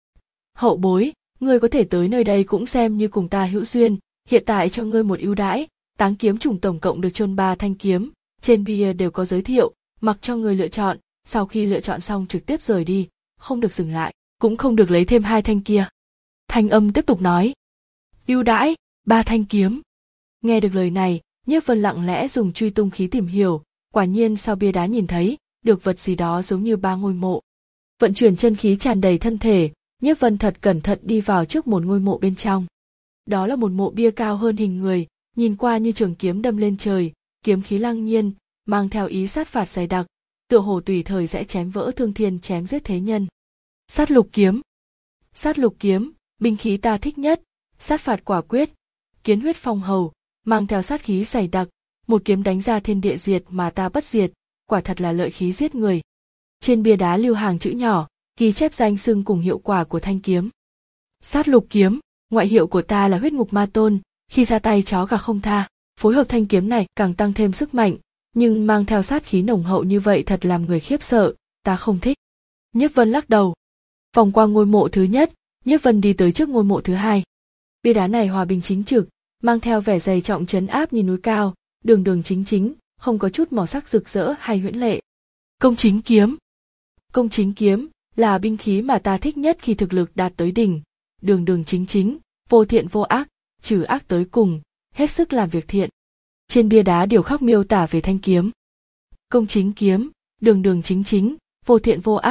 Hậu bối, ngươi có thể tới nơi đây cũng xem như cùng ta hữu duyên, hiện tại cho ngươi một ưu đãi, Táng kiếm trùng tổng cộng được chôn ba thanh kiếm, trên bia đều có giới thiệu, mặc cho ngươi lựa chọn, sau khi lựa chọn xong trực tiếp rời đi, không được dừng lại, cũng không được lấy thêm hai thanh kia. Thanh âm tiếp tục nói. Ưu đãi, ba thanh kiếm. Nghe được lời này, Nhiếp Vân lặng lẽ dùng truy tung khí tìm hiểu, quả nhiên sau bia đá nhìn thấy, được vật gì đó giống như ba ngôi mộ. Vận chuyển chân khí tràn đầy thân thể, Nhiếp Vân thật cẩn thận đi vào trước một ngôi mộ bên trong. Đó là một mộ bia cao hơn hình người, nhìn qua như trường kiếm đâm lên trời, kiếm khí lăng nhiên, mang theo ý sát phạt dày đặc, tựa hồ tùy thời sẽ chém vỡ thương thiên chém giết thế nhân. Sát lục kiếm. Sát lục kiếm, binh khí ta thích nhất, sát phạt quả quyết, kiến huyết phong hầu, mang theo sát khí dày đặc, một kiếm đánh ra thiên địa diệt mà ta bất diệt, quả thật là lợi khí giết người. Trên bia đá lưu hàng chữ nhỏ, ghi chép danh xưng cùng hiệu quả của thanh kiếm. Sát lục kiếm, ngoại hiệu của ta là huyết ngục ma tôn, khi ra tay chó gà không tha, phối hợp thanh kiếm này càng tăng thêm sức mạnh, nhưng mang theo sát khí nồng hậu như vậy thật làm người khiếp sợ, ta không thích. Nhiếp Vân lắc đầu. Vòng qua ngôi mộ thứ nhất, Nhiếp Vân đi tới trước ngôi mộ thứ hai. Bia đá này hòa bình chính trực, mang theo vẻ dày trọng trấn áp như núi cao, đường đường chính chính, không có chút màu sắc rực rỡ hay huyễn lệ. Công chính kiếm. Công chính kiếm là binh khí mà ta thích nhất khi thực lực đạt tới đỉnh, đường đường chính chính, vô thiện vô ác, trừ ác tới cùng, hết sức làm việc thiện. Trên bia đá điều khắc miêu tả về thanh kiếm. Công chính kiếm, đường đường chính chính, vô thiện vô ác,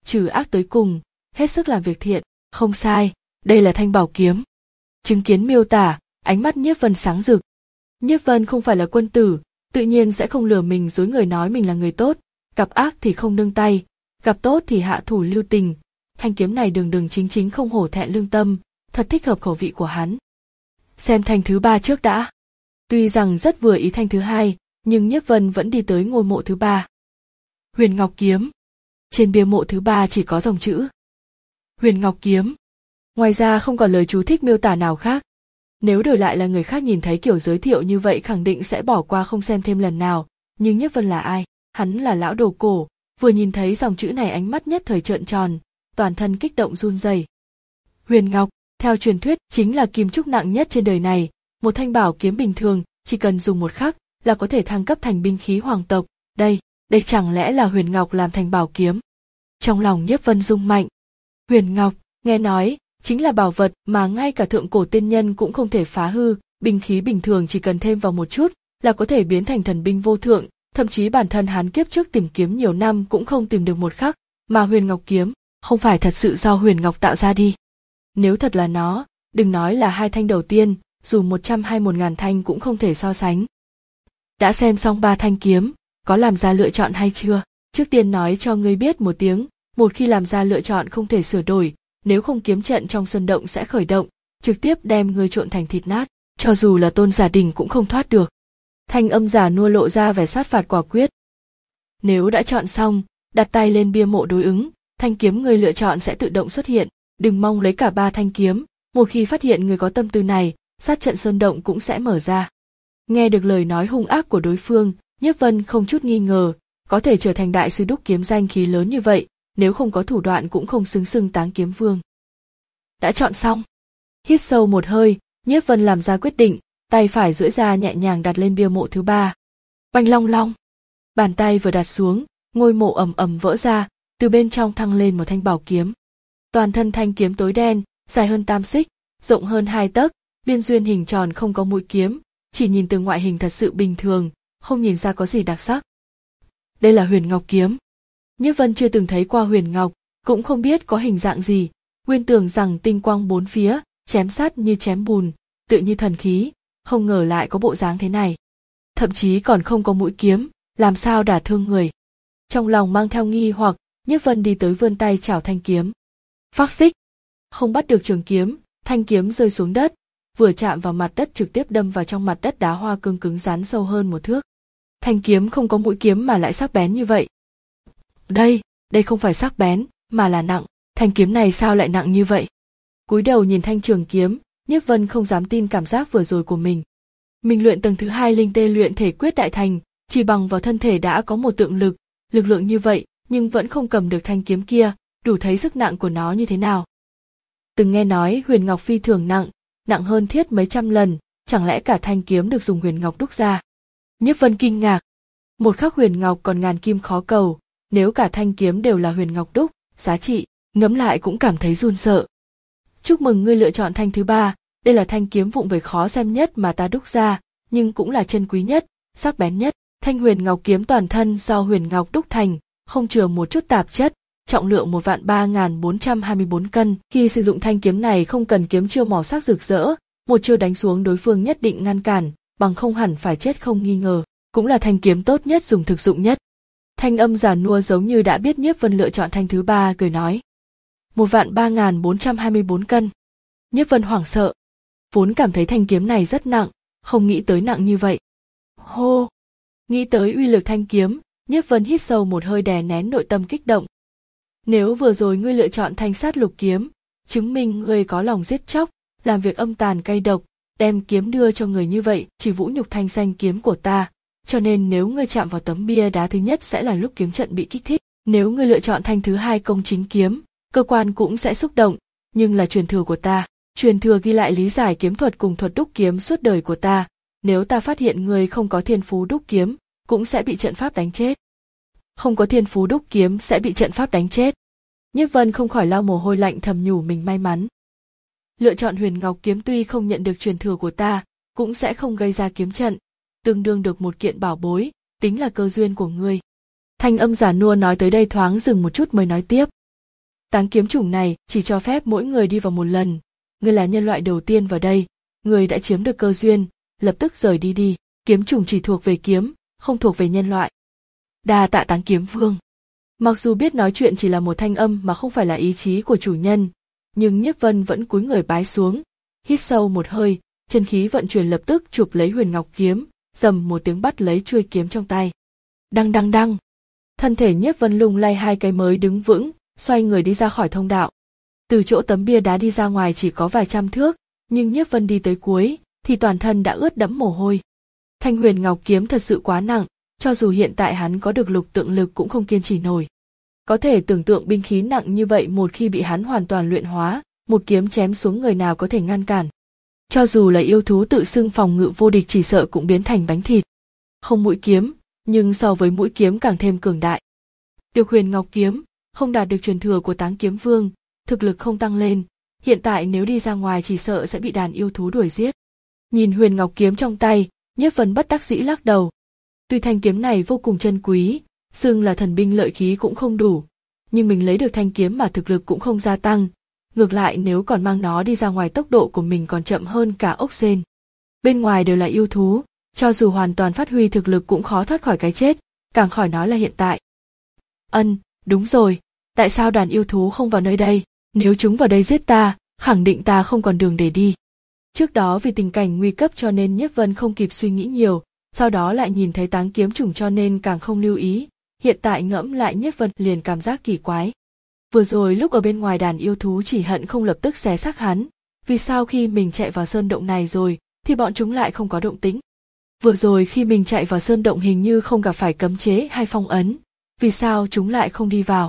trừ ác tới cùng, hết sức làm việc thiện. Không sai, đây là thanh bảo kiếm. Chứng kiến miêu tả, ánh mắt Nhiếp Vân sáng rực. Nhiếp Vân không phải là quân tử, tự nhiên sẽ không lừa mình dối người nói mình là người tốt, gặp ác thì không nương tay, gặp tốt thì hạ thủ lưu tình. Thanh kiếm này đường đường chính chính không hổ thẹn lương tâm, thật thích hợp khẩu vị của hắn. Xem thanh thứ ba trước đã. Tuy rằng rất vừa ý thanh thứ hai, nhưng Nhiếp Vân vẫn đi tới ngôi mộ thứ ba. Huyền Ngọc Kiếm. Trên bia mộ thứ ba chỉ có dòng chữ Huyền Ngọc Kiếm. Ngoài ra không còn lời chú thích miêu tả nào khác. Nếu đổi lại là người khác nhìn thấy kiểu giới thiệu như vậy khẳng định sẽ bỏ qua không xem thêm lần nào, nhưng Nhiếp Vân là ai? Hắn là lão đồ cổ, vừa nhìn thấy dòng chữ này ánh mắt nhất thời trợn tròn, toàn thân kích động run rẩy. Huyền Ngọc, theo truyền thuyết chính là kim trúc nặng nhất trên đời này, một thanh bảo kiếm bình thường chỉ cần dùng một khắc là có thể thăng cấp thành binh khí hoàng tộc. Đây, đây chẳng lẽ là Huyền Ngọc làm thành bảo kiếm? Trong lòng Nhiếp Vân rung mạnh. Huyền Ngọc, nghe nói chính là bảo vật mà ngay cả thượng cổ tiên nhân cũng không thể phá hư, binh khí bình thường chỉ cần thêm vào một chút là có thể biến thành thần binh vô thượng, thậm chí bản thân hắn kiếp trước tìm kiếm nhiều năm cũng không tìm được một khắc, mà Huyền Ngọc kiếm không phải thật sự do Huyền Ngọc tạo ra đi. Nếu thật là nó, đừng nói là hai thanh đầu tiên, dù một trăm hay một ngàn thanh cũng không thể so sánh. Đã xem xong ba thanh kiếm, có làm ra lựa chọn hay chưa? Trước tiên nói cho ngươi biết một tiếng, một khi làm ra lựa chọn không thể sửa đổi, nếu không kiếm trận trong sơn động sẽ khởi động, trực tiếp đem ngươi trộn thành thịt nát, cho dù là Tôn Giả Đình cũng không thoát được. Thanh âm giả nua lộ ra vẻ sát phạt quả quyết. Nếu đã chọn xong, đặt tay lên bia mộ đối ứng, thanh kiếm ngươi lựa chọn sẽ tự động xuất hiện, đừng mong lấy cả ba thanh kiếm, một khi phát hiện người có tâm tư này, sát trận sơn động cũng sẽ mở ra. Nghe được lời nói hung ác của đối phương, Nhiếp Vân không chút nghi ngờ, có thể trở thành đại sư đúc kiếm danh khí lớn như vậy, nếu không có thủ đoạn cũng không xứng xưng táng kiếm vương. Đã chọn xong. Hít sâu một hơi, Nhiếp Vân làm ra quyết định, tay phải duỗi ra nhẹ nhàng đặt lên bia mộ thứ ba. Oanh long long. Bàn tay vừa đặt xuống, ngôi mộ ầm ầm vỡ ra, từ bên trong thăng lên một thanh bảo kiếm. Toàn thân thanh kiếm tối đen, dài hơn tam xích, rộng hơn hai tấc, biên duyên hình tròn không có mũi kiếm, chỉ nhìn từ ngoại hình thật sự bình thường, không nhìn ra có gì đặc sắc. Đây là Huyền Ngọc kiếm. Nhiếp Vân chưa từng thấy qua Huyền Ngọc, cũng không biết có hình dạng gì, nguyên tưởng rằng tinh quang bốn phía, chém sát như chém bùn, tựa như thần khí, không ngờ lại có bộ dáng thế này. Thậm chí còn không có mũi kiếm, làm sao đả thương người. Trong lòng mang theo nghi hoặc, Nhiếp Vân đi tới vươn tay chảo thanh kiếm. Phác xích. Không bắt được trường kiếm, thanh kiếm rơi xuống đất, vừa chạm vào mặt đất trực tiếp đâm vào trong mặt đất đá hoa cương cứng rắn sâu hơn một thước. Thanh kiếm không có mũi kiếm mà lại sắc bén như vậy. Đây, đây không phải sắc bén, mà là nặng, thanh kiếm này sao lại nặng như vậy? Cúi đầu nhìn thanh trường kiếm, Nhiếp Vân không dám tin cảm giác vừa rồi của mình. Mình luyện tầng thứ hai linh tê luyện thể quyết đại thành, chỉ bằng vào thân thể đã có một tượng lực, lực lượng như vậy, nhưng vẫn không cầm được thanh kiếm kia, đủ thấy sức nặng của nó như thế nào. Từng nghe nói Huyền Ngọc phi thường nặng, nặng hơn thiết mấy trăm lần, chẳng lẽ cả thanh kiếm được dùng Huyền Ngọc đúc ra? Nhiếp Vân kinh ngạc. Một khắc Huyền Ngọc còn ngàn kim khó cầu, nếu cả thanh kiếm đều là Huyền Ngọc đúc, giá trị, ngẫm lại cũng cảm thấy run sợ. Chúc mừng ngươi lựa chọn thanh thứ ba, đây là thanh kiếm vụng về khó xem nhất mà ta đúc ra, nhưng cũng là chân quý nhất, sắc bén nhất. Thanh Huyền Ngọc kiếm toàn thân do Huyền Ngọc đúc thành, không chừa một chút tạp chất, trọng lượng một vạn ba ngàn bốn trăm hai mươi bốn cân. Khi sử dụng thanh kiếm này không cần kiếm chiêu màu sắc rực rỡ, một chiêu đánh xuống đối phương nhất định ngăn cản, bằng không hẳn phải chết không nghi ngờ, cũng là thanh kiếm tốt nhất dùng thực dụng nhất. Thanh âm già nua giống như đã biết Nhiếp Vân lựa chọn thanh thứ ba, cười nói. Một vạn ba ngàn bốn trăm hai mươi bốn cân. Nhiếp Vân hoảng sợ. Vốn cảm thấy thanh kiếm này rất nặng, không nghĩ tới nặng như vậy. Hô! Nghĩ tới uy lực thanh kiếm, Nhiếp Vân hít sâu một hơi đè nén nội tâm kích động. Nếu vừa rồi ngươi lựa chọn thanh sát lục kiếm, chứng minh ngươi có lòng giết chóc, làm việc âm tàn cay độc, đem kiếm đưa cho người như vậy, chỉ vũ nhục thanh danh kiếm của ta, cho nên nếu ngươi chạm vào tấm bia đá thứ nhất sẽ là lúc kiếm trận bị kích thích, nếu ngươi lựa chọn thanh thứ hai công chính kiếm, cơ quan cũng sẽ xúc động, nhưng là truyền thừa của ta, truyền thừa ghi lại lý giải kiếm thuật cùng thuật đúc kiếm suốt đời của ta, nếu ta phát hiện ngươi không có thiên phú đúc kiếm, cũng sẽ bị trận pháp đánh chết. Không có thiên phú đúc kiếm sẽ bị trận pháp đánh chết. Nhiếp Vân không khỏi lau mồ hôi lạnh thầm nhủ mình may mắn. Lựa chọn Huyền Ngọc kiếm tuy không nhận được truyền thừa của ta, cũng sẽ không gây ra kiếm trận, tương đương được một kiện bảo bối, tính là cơ duyên của ngươi. Thanh âm giả nua nói tới đây thoáng dừng một chút mới nói tiếp. Táng kiếm chủng này chỉ cho phép mỗi người đi vào một lần. Ngươi là nhân loại đầu tiên vào đây, ngươi đã chiếm được cơ duyên, lập tức rời đi đi. Kiếm chủng chỉ thuộc về kiếm, không thuộc về nhân loại. Đa tạ Táng Kiếm Vương. Mặc dù biết nói chuyện chỉ là một thanh âm mà không phải là ý chí của chủ nhân, nhưng Nhiếp Vân vẫn cúi người bái xuống, hít sâu một hơi, chân khí vận chuyển lập tức chụp lấy Huyền Ngọc kiếm, rầm một tiếng bắt lấy chuôi kiếm trong tay. Đăng đăng đăng. Thân thể Nhiếp Vân lung lay hai cái mới đứng vững, xoay người đi ra khỏi thông đạo. Từ chỗ tấm bia đá đi ra ngoài chỉ có vài trăm thước, nhưng Nhiếp Vân đi tới cuối thì toàn thân đã ướt đẫm mồ hôi. Thanh Huyền Ngọc kiếm thật sự quá nặng, cho dù hiện tại hắn có được lục tượng lực cũng không kiên trì nổi. Có thể tưởng tượng binh khí nặng như vậy một khi bị hắn hoàn toàn luyện hóa, một kiếm chém xuống người nào có thể ngăn cản. Cho dù là yêu thú tự xưng phòng ngự vô địch chỉ sợ cũng biến thành bánh thịt. Không mũi kiếm, nhưng so với mũi kiếm càng thêm cường đại. Được Huyền Ngọc kiếm, không đạt được truyền thừa của Táng Kiếm Vương, thực lực không tăng lên, hiện tại nếu đi ra ngoài chỉ sợ sẽ bị đàn yêu thú đuổi giết. Nhìn Huyền Ngọc kiếm trong tay, Nhiếp Vân bất đắc dĩ lắc đầu. Tuy thanh kiếm này vô cùng chân quý, xưng là thần binh lợi khí cũng không đủ, nhưng mình lấy được thanh kiếm mà thực lực cũng không gia tăng, ngược lại nếu còn mang nó đi ra ngoài tốc độ của mình còn chậm hơn cả ốc sên. Bên ngoài đều là yêu thú, cho dù hoàn toàn phát huy thực lực cũng khó thoát khỏi cái chết, càng khỏi nói là hiện tại. Ân, đúng rồi, tại sao đàn yêu thú không vào nơi đây? Nếu chúng vào đây giết ta, khẳng định ta không còn đường để đi. Trước đó vì tình cảnh nguy cấp cho nên Nhiếp Vân không kịp suy nghĩ nhiều, sau đó lại nhìn thấy Táng kiếm chủng cho nên càng không lưu ý, hiện tại ngẫm lại Nhiếp Vân liền cảm giác kỳ quái. Vừa rồi lúc ở bên ngoài đàn yêu thú chỉ hận không lập tức xé xác hắn, vì sao khi mình chạy vào sơn động này rồi thì bọn chúng lại không có động tĩnh? Vừa rồi khi mình chạy vào sơn động hình như không gặp phải cấm chế hay phong ấn, vì sao chúng lại không đi vào?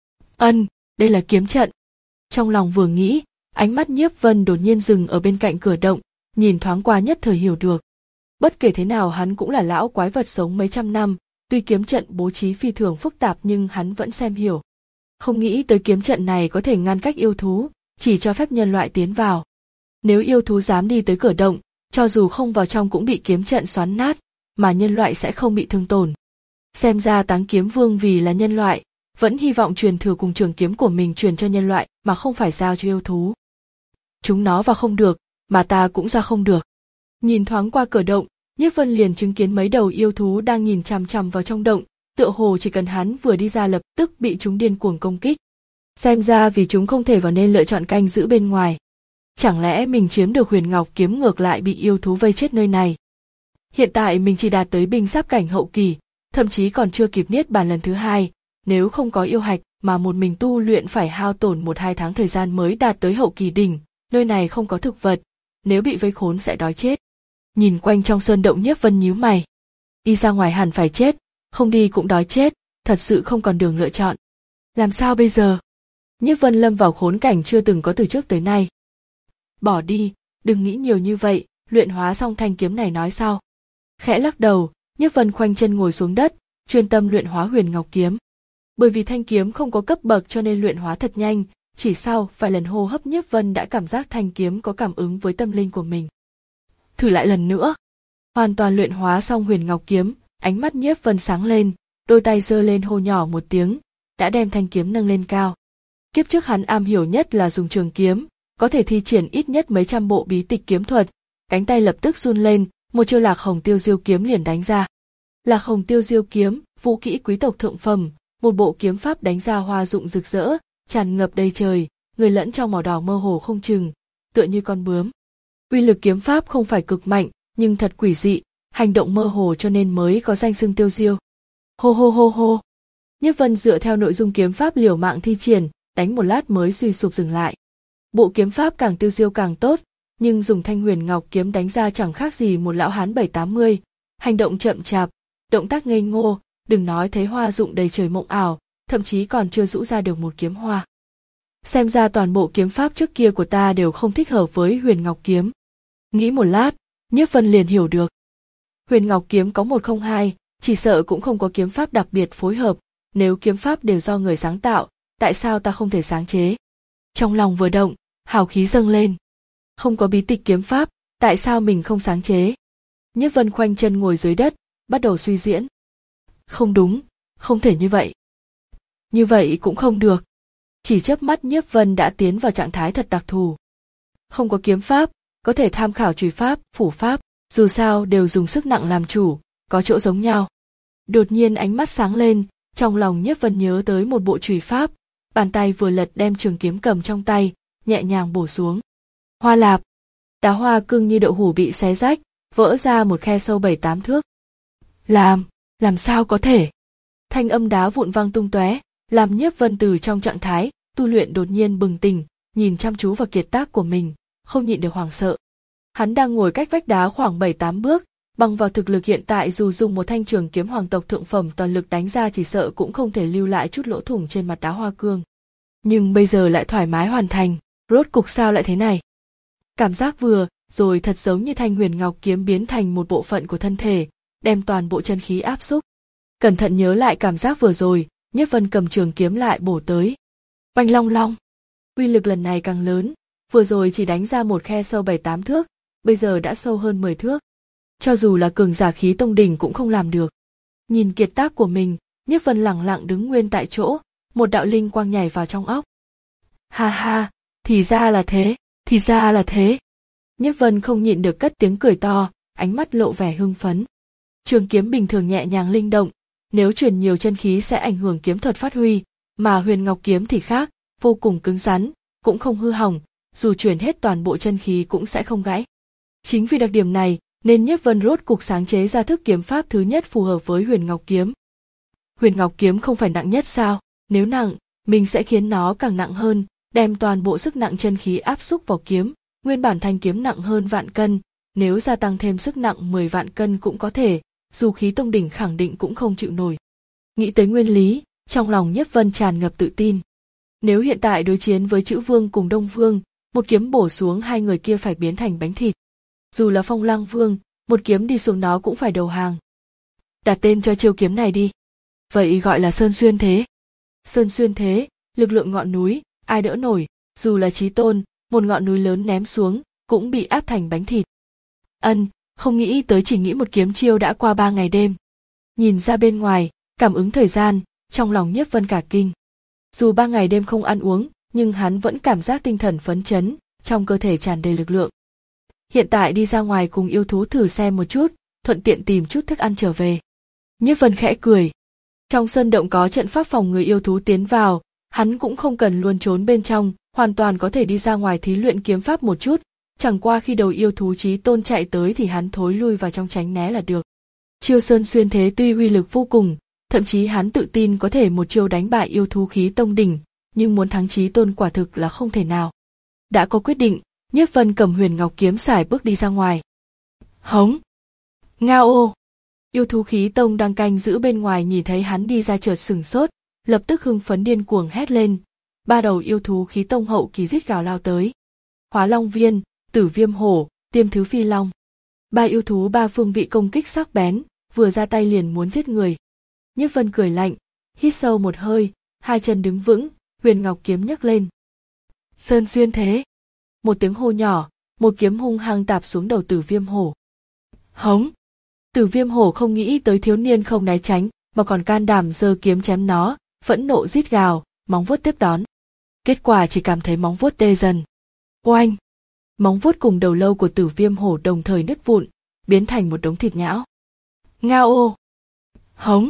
Ân, đây là kiếm trận. Trong lòng vừa nghĩ, ánh mắt Nhiếp Vân đột nhiên dừng ở bên cạnh cửa động, nhìn thoáng qua nhất thời hiểu được. Bất kể thế nào hắn cũng là lão quái vật sống mấy trăm năm, tuy kiếm trận bố trí phi thường phức tạp nhưng hắn vẫn xem hiểu. Không nghĩ tới kiếm trận này có thể ngăn cách yêu thú, chỉ cho phép nhân loại tiến vào. Nếu yêu thú dám đi tới cửa động, cho dù không vào trong cũng bị kiếm trận xoắn nát, mà nhân loại sẽ không bị thương tổn. Xem ra Táng Kiếm Vương vì là nhân loại, vẫn hy vọng truyền thừa cùng trường kiếm của mình truyền cho nhân loại mà không phải giao cho yêu thú. Chúng nó vào không được, mà ta cũng ra không được. Nhìn thoáng qua cửa động, Nhiếp Vân liền chứng kiến mấy đầu yêu thú đang nhìn chằm chằm vào trong động, tựa hồ chỉ cần hắn vừa đi ra lập tức bị chúng điên cuồng công kích. Xem ra vì chúng không thể vào nên lựa chọn canh giữ bên ngoài. Chẳng lẽ mình chiếm được Huyền Ngọc kiếm ngược lại bị yêu thú vây chết nơi này? Hiện tại mình chỉ đạt tới binh giáp cảnh hậu kỳ, thậm chí còn chưa kịp niết bàn lần thứ hai, nếu không có yêu hạch mà một mình tu luyện phải hao tổn một hai tháng thời gian mới đạt tới hậu kỳ đỉnh, nơi này không có thực vật, nếu bị vây khốn sẽ đói chết. Nhìn quanh trong sơn động Nhiếp Vân nhíu mày. Đi ra ngoài hẳn phải chết, không đi cũng đói chết, thật sự không còn đường lựa chọn. Làm sao bây giờ? Nhiếp Vân lâm vào khốn cảnh chưa từng có từ trước tới nay. Bỏ đi, đừng nghĩ nhiều như vậy, luyện hóa xong thanh kiếm này nói sau. Khẽ lắc đầu, Nhiếp Vân khoanh chân ngồi xuống đất, chuyên tâm luyện hóa Huyền Ngọc kiếm. Bởi vì thanh kiếm không có cấp bậc cho nên luyện hóa thật nhanh, chỉ sau vài lần hô hấp Nhiếp Vân đã cảm giác thanh kiếm có cảm ứng với tâm linh của mình. Thử lại lần nữa. Hoàn toàn luyện hóa xong Huyền Ngọc kiếm, ánh mắt Nhiếp Vân sáng lên, đôi tay giơ lên hô nhỏ một tiếng, đã đem thanh kiếm nâng lên cao. Kiếp trước hắn am hiểu nhất là dùng trường kiếm, có thể thi triển ít nhất mấy trăm bộ bí tịch kiếm thuật, cánh tay lập tức run lên, một chiêu Lạc Hồng Tiêu Diêu kiếm liền đánh ra. Lạc Hồng Tiêu Diêu kiếm, vũ kỹ quý tộc thượng phẩm, một bộ kiếm pháp đánh ra hoa dụng rực rỡ, tràn ngập đầy trời, người lẫn trong màu đỏ mơ hồ không chừng, tựa như con bướm. Uy lực kiếm pháp không phải cực mạnh, nhưng thật quỷ dị, hành động mơ hồ cho nên mới có danh xưng Tiêu Diêu. Hô hô hô hô. Nhiếp Vân dựa theo nội dung kiếm pháp liều mạng thi triển, đánh một lát mới suy sụp dừng lại. Bộ kiếm pháp càng tiêu diêu càng tốt, nhưng dùng thanh Huyền Ngọc kiếm đánh ra chẳng khác gì một lão hán bảy tám mươi, hành động chậm chạp, động tác ngây ngô, đừng nói thấy hoa dụng đầy trời mộng ảo, thậm chí còn chưa rũ ra được một kiếm hoa. Xem ra toàn bộ kiếm pháp trước kia của ta đều không thích hợp với Huyền Ngọc kiếm. Nghĩ một lát, Nhiếp Vân liền hiểu được. Huyền Ngọc kiếm có một không hai, chỉ sợ cũng không có kiếm pháp đặc biệt phối hợp, nếu kiếm pháp đều do người sáng tạo, tại sao ta không thể sáng chế? Trong lòng vừa động, hào khí dâng lên. Không có bí tịch kiếm pháp, tại sao mình không sáng chế? Nhiếp Vân khoanh chân ngồi dưới đất, bắt đầu suy diễn. Không đúng, không thể như vậy. Như vậy cũng không được. Chỉ chớp mắt Nhiếp Vân đã tiến vào trạng thái thật đặc thù. Không có kiếm pháp, có thể tham khảo chùy pháp, phủ pháp, dù sao đều dùng sức nặng làm chủ, có chỗ giống nhau. Đột nhiên ánh mắt sáng lên, trong lòng Nhiếp Vân nhớ tới một bộ chùy pháp, bàn tay vừa lật đem trường kiếm cầm trong tay, nhẹ nhàng bổ xuống. Hoa lạp, đá hoa cương như đậu hũ bị xé rách, vỡ ra một khe sâu bảy tám thước. Làm, làm sao có thể? Thanh âm đá vụn vang tung tóe, làm Nhiếp Vân từ trong trạng thái tu luyện đột nhiên bừng tỉnh, nhìn chăm chú vào kiệt tác của mình, không nhịn được hoảng sợ. Hắn đang ngồi cách vách đá khoảng bảy tám bước, bằng vào thực lực hiện tại dù dùng một thanh trường kiếm hoàng tộc thượng phẩm toàn lực đánh ra chỉ sợ cũng không thể lưu lại chút lỗ thủng trên mặt đá hoa cương. Nhưng bây giờ lại thoải mái hoàn thành, rốt cục sao lại thế này? Cảm giác vừa rồi thật giống như thanh huyền ngọc kiếm biến thành một bộ phận của thân thể, đem toàn bộ chân khí áp xúc. Cẩn thận nhớ lại cảm giác vừa rồi, Nhiếp Vân cầm trường kiếm lại bổ tới. Oanh long long, uy lực lần này càng lớn, vừa rồi chỉ đánh ra một khe sâu bảy tám thước, bây giờ đã sâu hơn mười thước. Cho dù là cường giả khí tông đỉnh cũng không làm được. Nhìn kiệt tác của mình, Nhiếp Vân lẳng lặng đứng nguyên tại chỗ, một đạo linh quang nhảy vào trong óc. Ha ha, thì ra là thế, thì ra là thế. Nhiếp Vân không nhịn được cất tiếng cười to, ánh mắt lộ vẻ hưng phấn. Trường kiếm bình thường nhẹ nhàng linh động, nếu truyền nhiều chân khí sẽ ảnh hưởng kiếm thuật phát huy, mà huyền ngọc kiếm thì khác, vô cùng cứng rắn, cũng không hư hỏng, dù truyền hết toàn bộ chân khí cũng sẽ không gãy. Chính vì đặc điểm này, nên Nhiếp Vân rốt cục sáng chế ra thức kiếm pháp thứ nhất phù hợp với huyền ngọc kiếm. Huyền ngọc kiếm không phải nặng nhất sao? Nếu nặng, mình sẽ khiến nó càng nặng hơn, đem toàn bộ sức nặng chân khí áp xúc vào kiếm, nguyên bản thanh kiếm nặng hơn vạn cân, nếu gia tăng thêm sức nặng mười vạn cân cũng có thể, dù khí tông đỉnh khẳng định cũng không chịu nổi. Nghĩ tới nguyên lý, trong lòng Nhiếp Vân tràn ngập tự tin. Nếu hiện tại đối chiến với Chữ Vương cùng Đông Vương, một kiếm bổ xuống hai người kia phải biến thành bánh thịt. Dù là Phong Lang Vương, một kiếm đi xuống nó cũng phải đầu hàng. Đặt tên cho chiêu kiếm này đi. Vậy gọi là Sơn Xuyên Thế. Sơn Xuyên Thế, lực lượng ngọn núi, ai đỡ nổi, dù là chí tôn, một ngọn núi lớn ném xuống, cũng bị áp thành bánh thịt. Ân, không nghĩ tới chỉ nghĩ một kiếm chiêu đã qua ba ngày đêm. Nhìn ra bên ngoài, cảm ứng thời gian, trong lòng Nhiếp Vân cả kinh. Dù ba ngày đêm không ăn uống, nhưng hắn vẫn cảm giác tinh thần phấn chấn, trong cơ thể tràn đầy lực lượng. Hiện tại đi ra ngoài cùng yêu thú thử xem một chút, thuận tiện tìm chút thức ăn trở về. Nhiếp Vân khẽ cười. Trong sơn động có trận pháp phòng người yêu thú tiến vào, hắn cũng không cần luôn trốn bên trong, hoàn toàn có thể đi ra ngoài thí luyện kiếm pháp một chút, chẳng qua khi đầu yêu thú chí tôn chạy tới thì hắn thối lui vào trong tránh né là được. Chiêu Sơn Xuyên Thế tuy uy lực vô cùng, thậm chí hắn tự tin có thể một chiêu đánh bại yêu thú khí tông đỉnh, nhưng muốn thắng chí tôn quả thực là không thể nào. Đã có quyết định, Nhiếp Vân cầm huyền ngọc kiếm sải bước đi ra ngoài. Hống! Ngao ô! Yêu thú khí tông đang canh giữ bên ngoài nhìn thấy hắn đi ra chợt sửng sốt, lập tức hưng phấn điên cuồng hét lên. Ba đầu yêu thú khí tông hậu kỳ rít gào lao tới. Hóa Long Viên, Tử Viêm Hổ, Tiêm Thứ Phi Long. Ba yêu thú ba phương vị công kích sắc bén, vừa ra tay liền muốn giết người. Nhiếp Vân cười lạnh, hít sâu một hơi, hai chân đứng vững, huyền ngọc kiếm nhấc lên. Sơn Xuyên Thế. Một tiếng hô nhỏ, một kiếm hung hăng tạp xuống đầu Tử Viêm Hổ. Hống! Tử Viêm Hổ không nghĩ tới thiếu niên không né tránh, mà còn can đảm giơ kiếm chém nó, phẫn nộ rít gào, móng vuốt tiếp đón. Kết quả chỉ cảm thấy móng vuốt tê dần. Oanh! Móng vuốt cùng đầu lâu của Tử Viêm Hổ đồng thời nứt vụn, biến thành một đống thịt nhão. Ngao ô! Hống!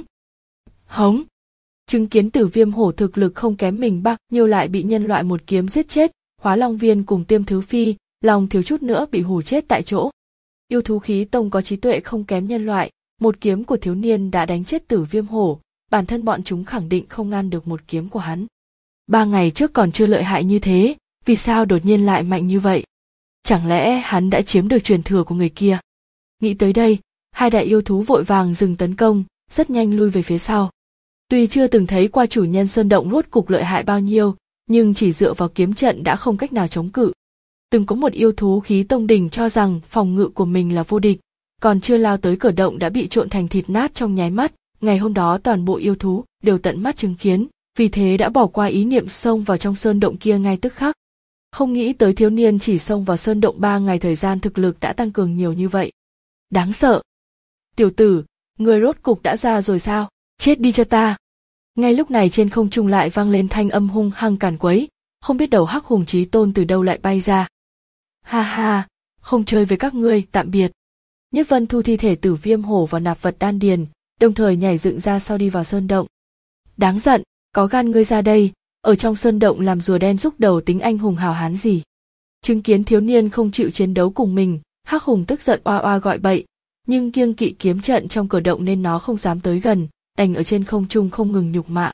Hống! Chứng kiến Tử Viêm Hổ thực lực không kém mình bao nhiêu lại bị nhân loại một kiếm giết chết, Hóa Long Viên cùng Tiêm Thứ Phi, lòng thiếu chút nữa bị hù chết tại chỗ. Yêu thú khí tông có trí tuệ không kém nhân loại, một kiếm của thiếu niên đã đánh chết Tử Viêm Hổ, bản thân bọn chúng khẳng định không ngăn được một kiếm của hắn. Ba ngày trước còn chưa lợi hại như thế, vì sao đột nhiên lại mạnh như vậy? Chẳng lẽ hắn đã chiếm được truyền thừa của người kia? Nghĩ tới đây, hai đại yêu thú vội vàng dừng tấn công, rất nhanh lui về phía sau. Tuy chưa từng thấy qua chủ nhân sơn động rốt cục lợi hại bao nhiêu, nhưng chỉ dựa vào kiếm trận đã không cách nào chống cự. Từng có một yêu thú khí tông đỉnh cho rằng phòng ngự của mình là vô địch, còn chưa lao tới cửa động đã bị trộn thành thịt nát trong nháy mắt. Ngày hôm đó toàn bộ yêu thú đều tận mắt chứng kiến, vì thế đã bỏ qua ý niệm xông vào trong sơn động kia ngay tức khắc. Không nghĩ tới thiếu niên chỉ xông vào sơn động ba ngày thời gian thực lực đã tăng cường nhiều như vậy. Đáng sợ! Tiểu tử, người rốt cục đã ra rồi sao? Chết đi cho ta! Ngay lúc này trên không trung lại vang lên thanh âm hung hăng càn quấy, không biết đầu Hắc Hùng Chí Tôn từ đâu lại bay ra. Ha ha, không chơi với các ngươi, tạm biệt. Nhiếp Vân thu thi thể Tử Viêm Hổ vào nạp vật đan điền, đồng thời nhảy dựng ra sau đi vào sơn động. Đáng giận, có gan ngươi ra đây, ở trong sơn động làm rùa đen rúc đầu tính anh hùng hào hán gì. Chứng kiến thiếu niên không chịu chiến đấu cùng mình, Hắc Hùng tức giận oa oa gọi bậy, nhưng kiêng kỵ kiếm trận trong cửa động nên nó không dám tới gần, đành ở trên không trung không ngừng nhục mạ.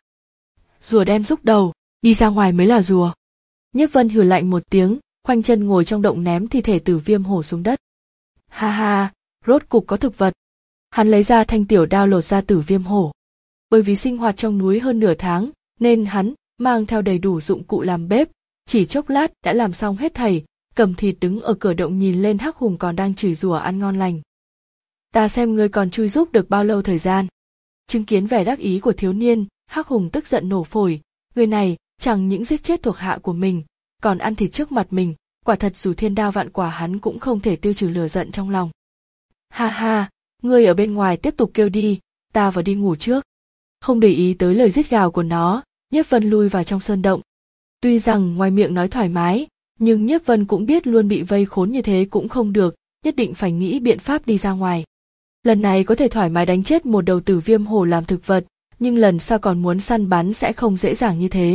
Rùa đen rúc đầu, đi ra ngoài mới là rùa. Nhiếp Vân hừ lạnh một tiếng, khoanh chân ngồi trong động ném thi thể Tử Viêm Hổ xuống đất. Ha ha, rốt cục có thực vật. Hắn lấy ra thanh tiểu đao lột ra Tử Viêm Hổ. Bởi vì sinh hoạt trong núi hơn nửa tháng, nên hắn mang theo đầy đủ dụng cụ làm bếp, chỉ chốc lát đã làm xong hết thảy, cầm thịt đứng ở cửa động nhìn lên Hắc Hùng còn đang chửi rủa ăn ngon lành. Ta xem ngươi còn chui giúp được bao lâu thời gian. Chứng kiến vẻ đắc ý của thiếu niên, Hắc Hùng tức giận nổ phổi, người này chẳng những giết chết thuộc hạ của mình, còn ăn thịt trước mặt mình, quả thật dù thiên đao vạn quả hắn cũng không thể tiêu trừ lửa giận trong lòng. Ha ha, ngươi ở bên ngoài tiếp tục kêu đi, ta vào đi ngủ trước. Không để ý tới lời rít gào của nó, Nhiếp Vân lui vào trong sơn động. Tuy rằng ngoài miệng nói thoải mái, nhưng Nhiếp Vân cũng biết luôn bị vây khốn như thế cũng không được, nhất định phải nghĩ biện pháp đi ra ngoài. Lần này có thể thoải mái đánh chết một đầu Tử Viêm Hổ làm thực vật, nhưng lần sau còn muốn săn bắn sẽ không dễ dàng như thế.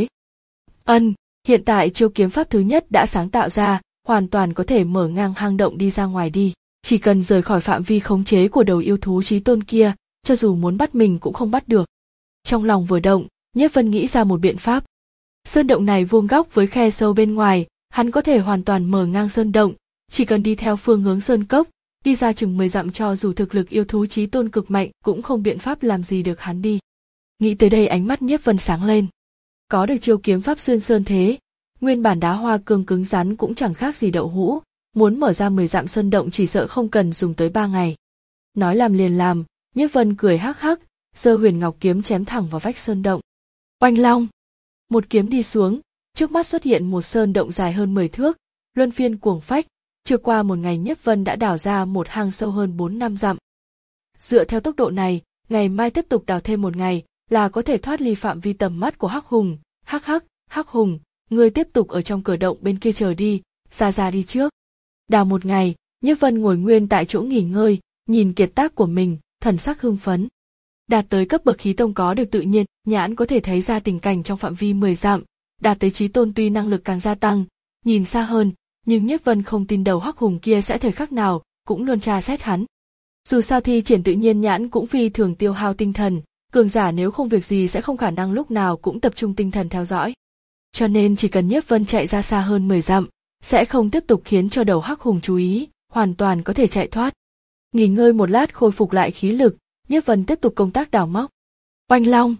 Ân, hiện tại chiêu kiếm pháp thứ nhất đã sáng tạo ra, hoàn toàn có thể mở ngang hang động đi ra ngoài đi. Chỉ cần rời khỏi phạm vi khống chế của đầu yêu thú chí tôn kia, cho dù muốn bắt mình cũng không bắt được. Trong lòng vừa động, Nhiếp Vân nghĩ ra một biện pháp. Sơn động này vuông góc với khe sâu bên ngoài, hắn có thể hoàn toàn mở ngang sơn động, chỉ cần đi theo phương hướng sơn cốc, đi ra chừng mười dặm cho dù thực lực yêu thú chí tôn cực mạnh cũng không biện pháp làm gì được hắn đi. Nghĩ tới đây ánh mắt Nhiếp Vân sáng lên. Có được chiêu kiếm pháp xuyên sơn thế, nguyên bản đá hoa cương cứng rắn cũng chẳng khác gì đậu hũ, muốn mở ra mười dặm sơn động chỉ sợ không cần dùng tới ba ngày. Nói làm liền làm, Nhiếp Vân cười hắc hắc, giơ Huyền Ngọc kiếm chém thẳng vào vách sơn động. Oanh long! Một kiếm đi xuống, trước mắt xuất hiện một sơn động dài hơn mười thước, luân phiên cuồng phách, chưa qua một ngày Nhiếp Vân đã đào ra một hang sâu hơn bốn năm dặm. Dựa theo tốc độ này, ngày mai tiếp tục đào thêm một ngày là có thể thoát ly phạm vi tầm mắt của Hắc Hùng. Hắc hắc, Hắc Hùng, ngươi tiếp tục ở trong cửa động bên kia chờ đi, ra ra đi trước. Đào một ngày, Nhiếp Vân ngồi nguyên tại chỗ nghỉ ngơi, nhìn kiệt tác của mình, thần sắc hưng phấn. Đạt tới cấp bậc khí tông có được tự nhiên, nhãn có thể thấy ra tình cảnh trong phạm vi mười dặm, đạt tới chí tôn tuy năng lực càng gia tăng, nhìn xa hơn, nhưng Nhiếp Vân không tin đầu Hắc Hùng kia sẽ thời khắc nào cũng luôn tra xét hắn. Dù sao thi triển tự nhiên nhãn cũng phi thường tiêu hao tinh thần, cường giả nếu không việc gì sẽ không khả năng lúc nào cũng tập trung tinh thần theo dõi. Cho nên chỉ cần Nhiếp Vân chạy ra xa hơn mười dặm, sẽ không tiếp tục khiến cho đầu Hắc Hùng chú ý, hoàn toàn có thể chạy thoát. Nghỉ ngơi một lát khôi phục lại khí lực, Nhiếp Vân tiếp tục công tác đào móc. Oanh long!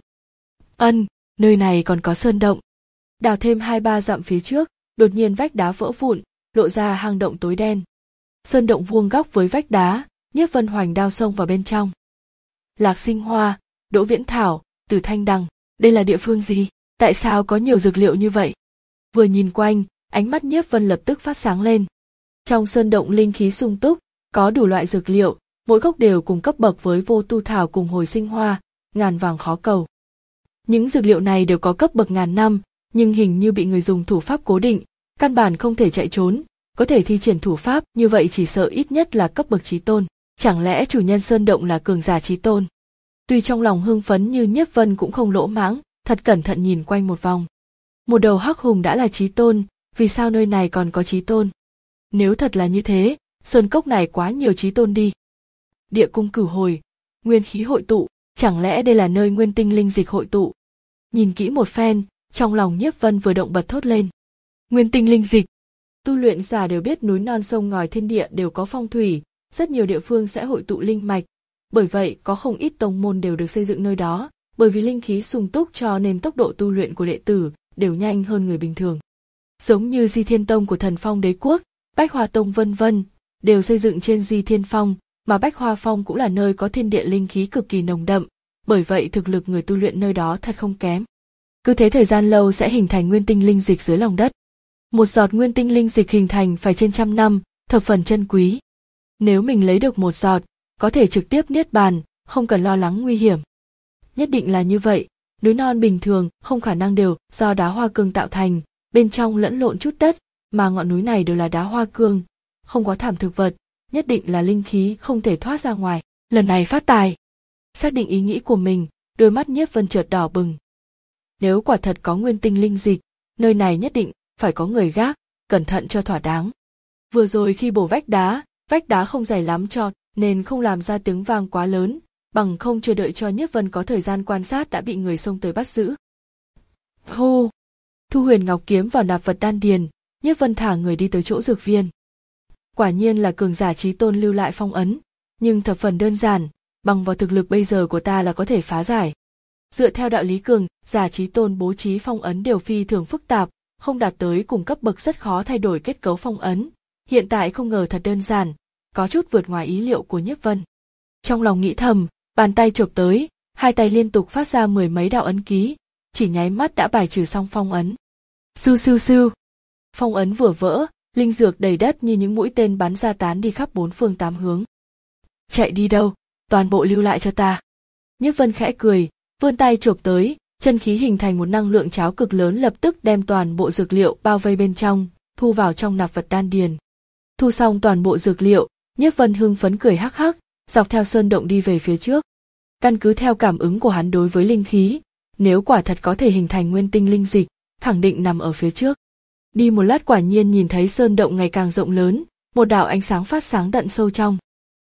Ân, nơi này còn có sơn động. Đào thêm hai ba dặm phía trước, đột nhiên vách đá vỡ vụn, lộ ra hang động tối đen. Sơn động vuông góc với vách đá, Nhiếp Vân hoành đao xông vào bên trong. Lạc Sinh Hoa, Đỗ Viễn Thảo, Tử Thanh Đằng, đây là địa phương gì? Tại sao có nhiều dược liệu như vậy? Vừa nhìn quanh, ánh mắt Nhiếp Vân lập tức phát sáng lên. Trong sơn động linh khí sung túc, có đủ loại dược liệu, mỗi gốc đều cùng cấp bậc với Vô Tu Thảo cùng Hồi Sinh Hoa, ngàn vàng khó cầu. Những dược liệu này đều có cấp bậc ngàn năm, nhưng hình như bị người dùng thủ pháp cố định, căn bản không thể chạy trốn, có thể thi triển thủ pháp như vậy chỉ sợ ít nhất là cấp bậc chí tôn. Chẳng lẽ chủ nhân sơn động là cường giả chí tôn? Tuy trong lòng hưng phấn như Nhiếp Vân cũng không lỗ mãng, thật cẩn thận nhìn quanh một vòng. Một đầu Hắc Hùng đã là chí tôn, vì sao nơi này còn có chí tôn? Nếu thật là như thế, sơn cốc này quá nhiều chí tôn đi. Địa cung cửu hồi, nguyên khí hội tụ, chẳng lẽ đây là nơi nguyên tinh linh dịch hội tụ? Nhìn kỹ một phen, trong lòng Nhiếp Vân vừa động bật thốt lên. Nguyên tinh linh dịch. Tu luyện giả đều biết núi non sông ngòi thiên địa đều có phong thủy, rất nhiều địa phương sẽ hội tụ linh mạch. Bởi vậy có không ít tông môn đều được xây dựng nơi đó, bởi vì linh khí sung túc cho nên tốc độ tu luyện của đệ tử đều nhanh hơn người bình thường. Giống như Di Thiên Tông của Thần Phong Đế Quốc, Bách Hoa Tông vân vân, đều xây dựng trên Di Thiên Phong, mà Bách Hoa Phong cũng là nơi có thiên địa linh khí cực kỳ nồng đậm, bởi vậy thực lực người tu luyện nơi đó thật không kém. Cứ thế thời gian lâu sẽ hình thành nguyên tinh linh dịch dưới lòng đất. Một giọt nguyên tinh linh dịch hình thành phải trên trăm năm, thập phần chân quý. Nếu mình lấy được một giọt, có thể trực tiếp niết bàn, không cần lo lắng nguy hiểm. Nhất định là như vậy, Núi non bình thường không khả năng đều do đá hoa cương tạo thành, bên trong lẫn lộn chút đất, mà ngọn núi này đều là đá hoa cương, không có thảm thực vật, nhất định là linh khí không thể thoát ra ngoài. Lần này phát tài. Xác định ý nghĩ của mình, đôi mắt Nhiếp Vân chợt đỏ bừng. Nếu quả thật có nguyên tinh linh dịch, nơi này nhất định phải có người gác, cẩn thận cho thỏa đáng. Vừa rồi khi bổ vách đá, vách đá không dày lắm cho nên không làm ra tiếng vang quá lớn, bằng không chưa đợi cho Nhiếp Vân có thời gian quan sát đã bị người xông tới bắt giữ. Hô! Thu Huyền Ngọc kiếm vào nạp vật đan điền, Nhiếp Vân thả người đi tới chỗ dược viên. Quả nhiên là cường giả chí tôn lưu lại phong ấn, nhưng thập phần đơn giản, bằng vào thực lực bây giờ của ta là có thể phá giải. Dựa theo đạo lý cường, giả chí tôn bố trí phong ấn đều phi thường phức tạp, không đạt tới cùng cấp bậc rất khó thay đổi kết cấu phong ấn. Hiện tại không ngờ thật đơn giản, có chút vượt ngoài ý liệu của Nhiếp Vân. Trong lòng nghĩ thầm, bàn tay chộp tới, hai tay liên tục phát ra mười mấy đạo ấn ký, chỉ nháy mắt đã bài trừ xong phong ấn. Sưu sưu sưu. Phong ấn vừa vỡ, linh dược đầy đất như những mũi tên bắn ra tán đi khắp bốn phương tám hướng. Chạy đi đâu, toàn bộ lưu lại cho ta. Nhiếp Vân khẽ cười, vươn tay chộp tới, chân khí hình thành một năng lượng cháo cực lớn lập tức đem toàn bộ dược liệu bao vây bên trong, thu vào trong nạp vật đan điền. Thu xong toàn bộ dược liệu, Nhiếp Vân hưng phấn cười hắc hắc, dọc theo sơn động đi về phía trước. Căn cứ theo cảm ứng của hắn đối với linh khí, nếu quả thật có thể hình thành nguyên tinh linh dịch, khẳng định nằm ở phía trước. Đi một lát quả nhiên nhìn thấy sơn động ngày càng rộng lớn, một đạo ánh sáng phát sáng tận sâu trong.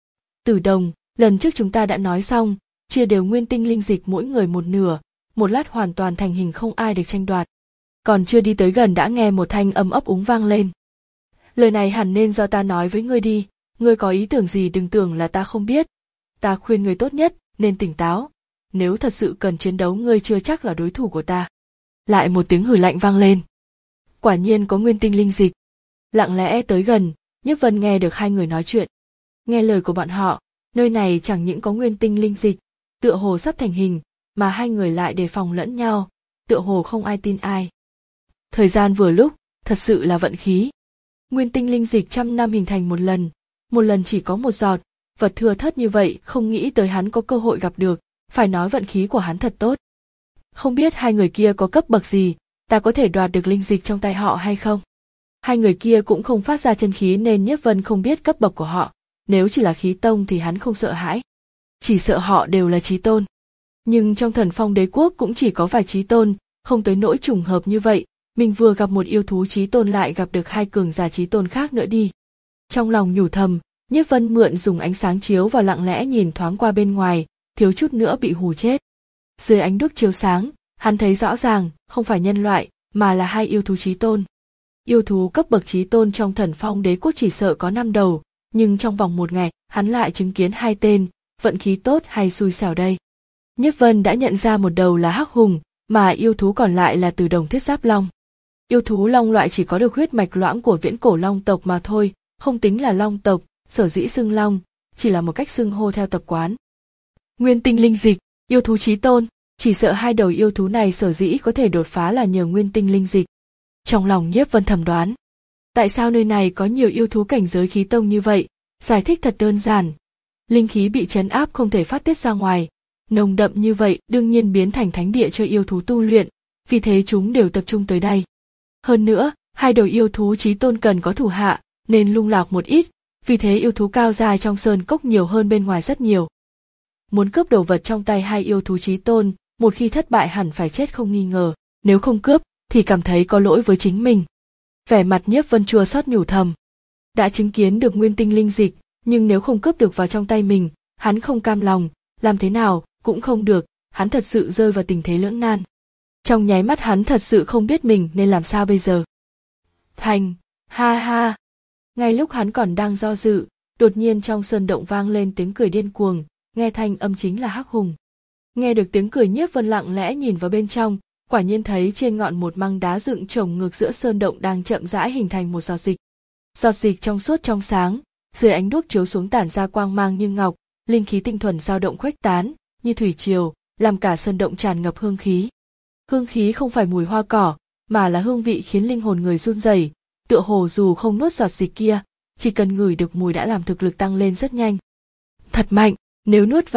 Tử Đồng, lần trước chúng ta đã nói xong, chia đều nguyên tinh linh dịch mỗi người một nửa, một lát hoàn toàn thành hình không ai được tranh đoạt. Còn chưa đi tới gần đã nghe một thanh âm ấp úng vang lên. Lời này hẳn nên do ta nói với ngươi đi, ngươi có ý tưởng gì đừng tưởng là ta không biết. Ta khuyên ngươi tốt nhất nên tỉnh táo, nếu thật sự cần chiến đấu ngươi chưa chắc là đối thủ của ta. Lại một tiếng hừ lạnh vang lên. Quả nhiên có nguyên tinh linh dịch. Lặng lẽ tới gần, Nhiếp Vân nghe được hai người nói chuyện. Nghe lời của bọn họ, nơi này chẳng những có nguyên tinh linh dịch, tựa hồ sắp thành hình, mà hai người lại đề phòng lẫn nhau, tựa hồ không ai tin ai. Thời gian vừa lúc, thật sự là vận khí. Nguyên tinh linh dịch trăm năm hình thành một lần, một lần chỉ có một giọt, vật thừa thất như vậy không nghĩ tới hắn có cơ hội gặp được, phải nói vận khí của hắn thật tốt. Không biết hai người kia có cấp bậc gì, ta có thể đoạt được linh dịch trong tay họ hay không? Hai người kia cũng không phát ra chân khí nên Nhiếp Vân không biết cấp bậc của họ, nếu chỉ là khí tông thì hắn không sợ hãi. Chỉ sợ họ đều là chí tôn. Nhưng trong Thần Phong Đế quốc cũng chỉ có vài chí tôn, không tới nỗi trùng hợp như vậy, mình vừa gặp một yêu thú chí tôn lại gặp được hai cường giả chí tôn khác nữa đi. Trong lòng nhủ thầm, Nhiếp Vân mượn dùng ánh sáng chiếu vào lặng lẽ nhìn thoáng qua bên ngoài, thiếu chút nữa bị hù chết. Dưới ánh đuốc chiếu sáng, hắn thấy rõ ràng, không phải nhân loại, mà là hai yêu thú chí tôn. Yêu thú cấp bậc chí tôn trong Thần Phong Đế quốc chỉ sợ có năm đầu, nhưng trong vòng một ngày, hắn lại chứng kiến hai tên, vận khí tốt hay xui xẻo đây. Nhiếp Vân đã nhận ra một đầu là Hắc Hùng, mà yêu thú còn lại là Từ Đồng Thiết Giáp Long. Yêu thú long loại chỉ có được huyết mạch loãng của viễn cổ long tộc mà thôi, không tính là long tộc, sở dĩ xưng long, chỉ là một cách xưng hô theo tập quán. Nguyên tinh linh dịch, yêu thú chí tôn, chỉ sợ hai đầu yêu thú này sở dĩ có thể đột phá là nhờ nguyên tinh linh dịch. Trong lòng Nhiếp Vân thầm đoán, tại sao nơi này có nhiều yêu thú cảnh giới khí tông như vậy? Giải thích thật đơn giản. Linh khí bị trấn áp không thể phát tiết ra ngoài, nồng đậm như vậy đương nhiên biến thành thánh địa cho yêu thú tu luyện, vì thế chúng đều tập trung tới đây. Hơn nữa, hai đầu yêu thú chí tôn cần có thủ hạ, nên lung lạc một ít, vì thế yêu thú cao dài trong sơn cốc nhiều hơn bên ngoài rất nhiều. Muốn cướp đồ vật trong tay hai yêu thú chí tôn, một khi thất bại hẳn phải chết không nghi ngờ, nếu không cướp thì cảm thấy có lỗi với chính mình. Vẻ mặt Nhiếp Vân chua xót nhủ thầm. Đã chứng kiến được nguyên tinh linh dịch, nhưng nếu không cướp được vào trong tay mình, hắn không cam lòng, làm thế nào cũng không được, hắn thật sự rơi vào tình thế lưỡng nan. Trong nháy mắt hắn thật sự không biết mình nên làm sao bây giờ. Thành, ha ha. Ngay lúc hắn còn đang do dự, đột nhiên trong sơn động vang lên tiếng cười điên cuồng, nghe thanh âm chính là Hắc Hùng. Nghe được tiếng cười Nhiếp Vân lặng lẽ nhìn vào bên trong, quả nhiên thấy trên ngọn một măng đá dựng chồng ngược giữa sơn động đang chậm rãi hình thành một giọt dịch. Giọt dịch trong suốt trong sáng, dưới ánh đuốc chiếu xuống tản ra quang mang như ngọc, linh khí tinh thuần dao động khuếch tán, như thủy triều, làm cả sơn động tràn ngập hương khí. Hương khí không phải mùi hoa cỏ, mà là hương vị khiến linh hồn người run rẩy, tựa hồ dù không nuốt giọt dịch kia, chỉ cần ngửi được mùi đã làm thực lực tăng lên rất nhanh. Thật mạnh, nếu nuốt vào,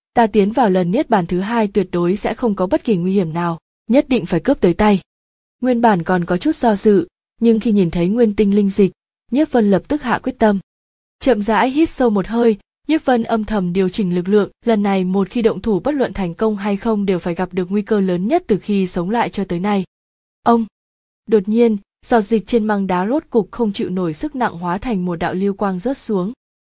Ta tiến vào lần niết bàn thứ hai tuyệt đối sẽ không có bất kỳ nguy hiểm nào, nhất định phải cướp tới tay. Nguyên bản còn có chút do dự, nhưng khi nhìn thấy nguyên tinh linh dịch, Nhiếp Vân lập tức hạ quyết tâm. Chậm rãi hít sâu một hơi, Nhiếp Vân âm thầm điều chỉnh lực lượng, lần này một khi động thủ bất luận thành công hay không đều phải gặp được nguy cơ lớn nhất từ khi sống lại cho tới nay. Ông! Đột nhiên, giọt dịch trên măng đá rốt cục không chịu nổi sức nặng hóa thành một đạo lưu quang rớt xuống.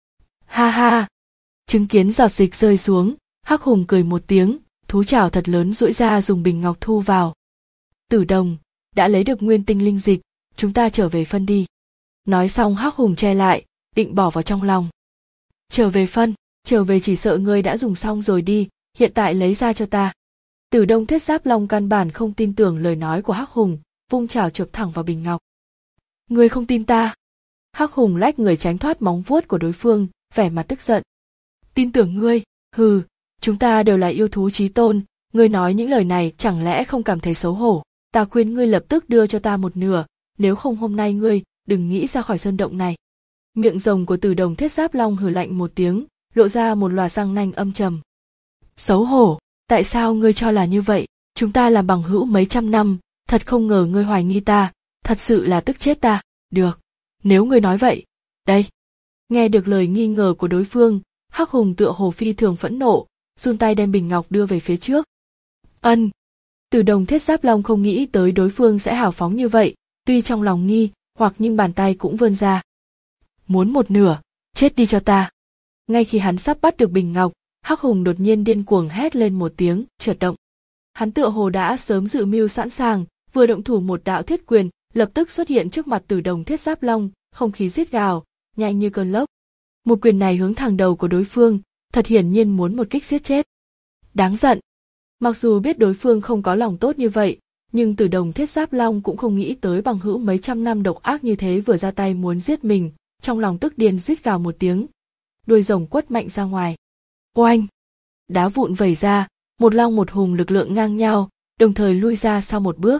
Ha ha! Chứng kiến giọt dịch rơi xuống, Hắc Hùng cười một tiếng, thú chảo thật lớn duỗi ra dùng bình ngọc thu vào. Tử Đồng, đã lấy được nguyên tinh linh dịch, chúng ta trở về phân đi. Nói xong Hắc Hùng che lại, định bỏ vào trong lòng. Trở về phân, trở về chỉ sợ ngươi đã dùng xong rồi đi, hiện tại lấy ra cho ta. Tử Đông Thiết Giáp Long căn bản không tin tưởng lời nói của Hắc Hùng, vung chảo chụp thẳng vào bình ngọc. Ngươi không tin ta? Hắc Hùng lách người tránh thoát móng vuốt của đối phương, vẻ mặt tức giận. Tin tưởng ngươi? Hừ, chúng ta đều là yêu thú chí tôn, ngươi nói những lời này chẳng lẽ không cảm thấy xấu hổ? Ta khuyên ngươi lập tức đưa cho ta một nửa, nếu không hôm nay ngươi đừng nghĩ ra khỏi sơn động này. Miệng rồng của Tử Đồng Thiết Giáp Long hừ lạnh một tiếng, lộ ra một loạt răng nanh âm trầm. Xấu hổ, tại sao ngươi cho là như vậy? Chúng ta làm bằng hữu mấy trăm năm, thật không ngờ ngươi hoài nghi ta, thật sự là tức chết ta. Được, nếu ngươi nói vậy, đây. Nghe được lời nghi ngờ của đối phương, Hắc Hùng tựa hồ phi thường phẫn nộ, run tay đem bình ngọc đưa về phía trước. Ân. Tử Đồng Thiết Giáp Long không nghĩ tới đối phương sẽ hào phóng như vậy, tuy trong lòng nghi, hoặc nhưng bàn tay cũng vươn ra. Muốn một nửa, chết đi cho ta. Ngay khi hắn sắp bắt được bình ngọc, Hắc Hùng đột nhiên điên cuồng hét lên một tiếng, chợt động. Hắn tựa hồ đã sớm dự mưu sẵn sàng, vừa động thủ một đạo thiết quyền, lập tức xuất hiện trước mặt Tử Đồng Thiết Giáp Long, không khí rít gào, nhanh như cơn lốc. Một quyền này hướng thẳng đầu của đối phương, thật hiển nhiên muốn một kích giết chết. Đáng giận. Mặc dù biết đối phương không có lòng tốt như vậy, nhưng Tử Đồng Thiết Giáp Long cũng không nghĩ tới bằng hữu mấy trăm năm độc ác như thế vừa ra tay muốn giết mình, trong lòng tức điên rít gào một tiếng. Đuôi rồng quất mạnh ra ngoài. Oanh! Đá vụn vẩy ra, một long một hùng lực lượng ngang nhau, đồng thời lui ra sau một bước.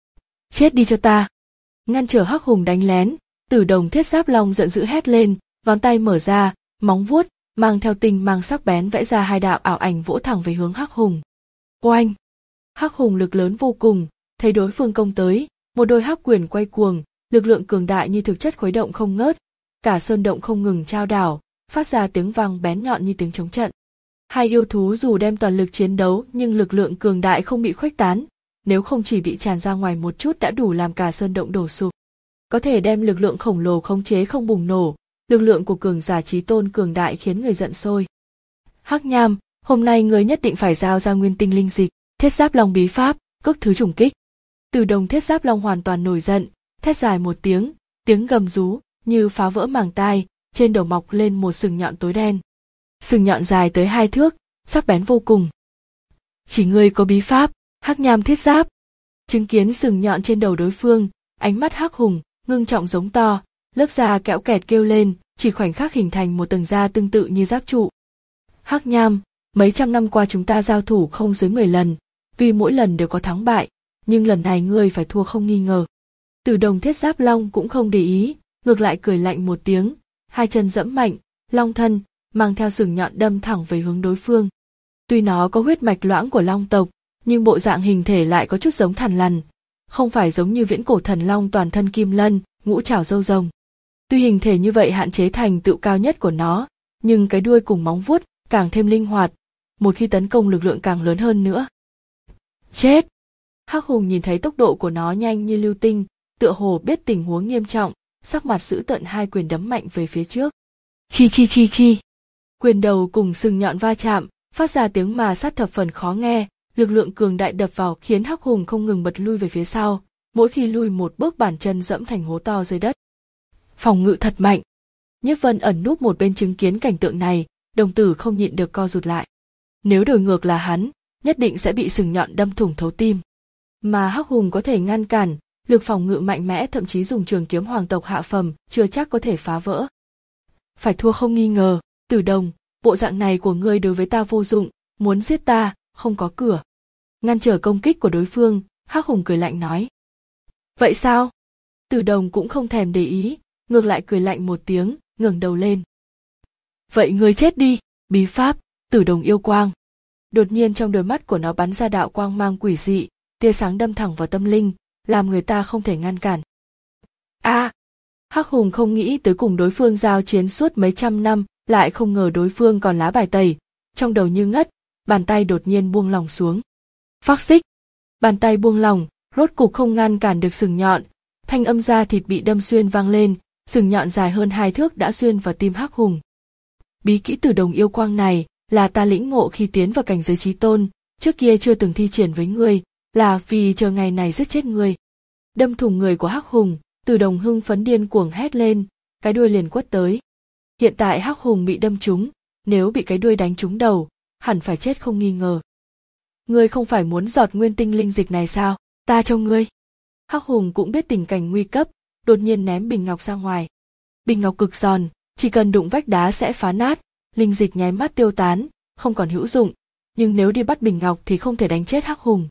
Chết đi cho ta! Ngăn trở Hắc Hùng đánh lén, Tử Đồng Thiết Giáp Long giận dữ hét lên, ngón tay mở ra, móng vuốt mang theo tinh mang sắc bén vẽ ra hai đạo ảo ảnh vỗ thẳng về hướng Hắc Hùng. Oanh! Hắc Hùng lực lớn vô cùng, thấy đối phương công tới, một đôi hắc quyền quay cuồng, lực lượng cường đại như thực chất khuấy động không ngớt, cả sơn động không ngừng trao đảo, phát ra tiếng vang bén nhọn như tiếng trống trận. Hai yêu thú dù đem toàn lực chiến đấu nhưng lực lượng cường đại không bị khuếch tán, nếu không chỉ bị tràn ra ngoài một chút đã đủ làm cả sơn động đổ sụp. Có thể đem lực lượng khổng lồ khống chế không bùng nổ, lực lượng của cường giả chí tôn cường đại khiến người giận sôi. Hắc Nham, hôm nay ngươi nhất định phải giao ra nguyên tinh linh dịch, Thiết Giáp Long bí pháp, cước thứ trùng kích. Tử Đồng Thiết Giáp Long hoàn toàn nổi giận, thét dài một tiếng, tiếng gầm rú như phá vỡ màng tai, trên đầu mọc lên một sừng nhọn tối đen. Sừng nhọn dài tới hai thước, sắc bén vô cùng. Chỉ ngươi có bí pháp, Hắc Nham Thiết Giáp. Chứng kiến sừng nhọn trên đầu đối phương, ánh mắt Hắc Hùng ngưng trọng giống to, lớp da kẽo kẹt kêu lên, chỉ khoảnh khắc hình thành một tầng da tương tự như giáp trụ. Hắc Nham, mấy trăm năm qua chúng ta giao thủ không dưới mười lần, tuy mỗi lần đều có thắng bại, nhưng lần này ngươi phải thua không nghi ngờ. Tử Đồng Thiết Giáp Long cũng không để ý, ngược lại cười lạnh một tiếng, hai chân giẫm mạnh, long thân, mang theo sừng nhọn đâm thẳng về hướng đối phương. Tuy nó có huyết mạch loãng của long tộc, nhưng bộ dạng hình thể lại có chút giống thằn lằn, không phải giống như viễn cổ thần long toàn thân kim lân, ngũ trảo râu rồng. Tuy hình thể như vậy hạn chế thành tựu cao nhất của nó, nhưng cái đuôi cùng móng vuốt càng thêm linh hoạt, một khi tấn công lực lượng càng lớn hơn nữa. Chết! Hắc Hùng nhìn thấy tốc độ của nó nhanh như lưu tinh, tựa hồ biết tình huống nghiêm trọng, sắc mặt dữ tợn hai quyền đấm mạnh về phía trước. Chi chi chi chi! Quyền đầu cùng sừng nhọn va chạm, phát ra tiếng mà sát thập phần khó nghe, lực lượng cường đại đập vào khiến Hắc Hùng không ngừng bật lui về phía sau, mỗi khi lui một bước bàn chân dẫm thành hố to dưới đất. Phòng ngự thật mạnh. Nhiếp Vân ẩn núp một bên chứng kiến cảnh tượng này, đồng tử không nhịn được co rụt lại. Nếu đổi ngược là hắn, nhất định sẽ bị sừng nhọn đâm thủng thấu tim. Mà Hắc Hùng có thể ngăn cản, lực phòng ngự mạnh mẽ, thậm chí dùng trường kiếm hoàng tộc hạ phẩm, chưa chắc có thể phá vỡ. Phải thua không nghi ngờ, Tử Đồng, bộ dạng này của ngươi đối với ta vô dụng, muốn giết ta, không có cửa. Ngăn trở công kích của đối phương, Hắc Hùng cười lạnh nói. Vậy sao? Tử Đồng cũng không thèm để ý, ngược lại cười lạnh một tiếng, ngẩng đầu lên. Vậy ngươi chết đi, bí pháp, Tử Đồng yêu quang. Đột nhiên trong đôi mắt của nó bắn ra đạo quang mang quỷ dị, tia sáng đâm thẳng vào tâm linh, làm người ta không thể ngăn cản. A! À, Hắc Hùng không nghĩ tới cùng đối phương giao chiến suốt mấy trăm năm, lại không ngờ đối phương còn lá bài tẩy, trong đầu như ngất, bàn tay đột nhiên buông lỏng xuống. Phắc xích! Bàn tay buông lỏng, rốt cục không ngăn cản được sừng nhọn, thanh âm da thịt bị đâm xuyên vang lên, sừng nhọn dài hơn hai thước đã xuyên vào tim Hắc Hùng. Bí kỹ Tử Đồng yêu quang này là ta lĩnh ngộ khi tiến vào cảnh giới chí tôn, trước kia chưa từng thi triển với ngươi, là vì chờ ngày này giết chết ngươi. Đâm thủng người của Hắc Hùng, Tử Đồng hưng phấn điên cuồng hét lên, cái đuôi liền quất tới. Hiện tại Hắc Hùng bị đâm trúng, nếu bị cái đuôi đánh trúng đầu, hẳn phải chết không nghi ngờ. Ngươi không phải muốn giọt nguyên tinh linh dịch này sao? Ta cho ngươi. Hắc Hùng cũng biết tình cảnh nguy cấp, đột nhiên ném bình ngọc ra ngoài. Bình ngọc cực giòn, chỉ cần đụng vách đá sẽ phá nát, linh dịch nháy mắt tiêu tán, không còn hữu dụng. Nhưng nếu đi bắt bình ngọc thì không thể đánh chết Hắc Hùng.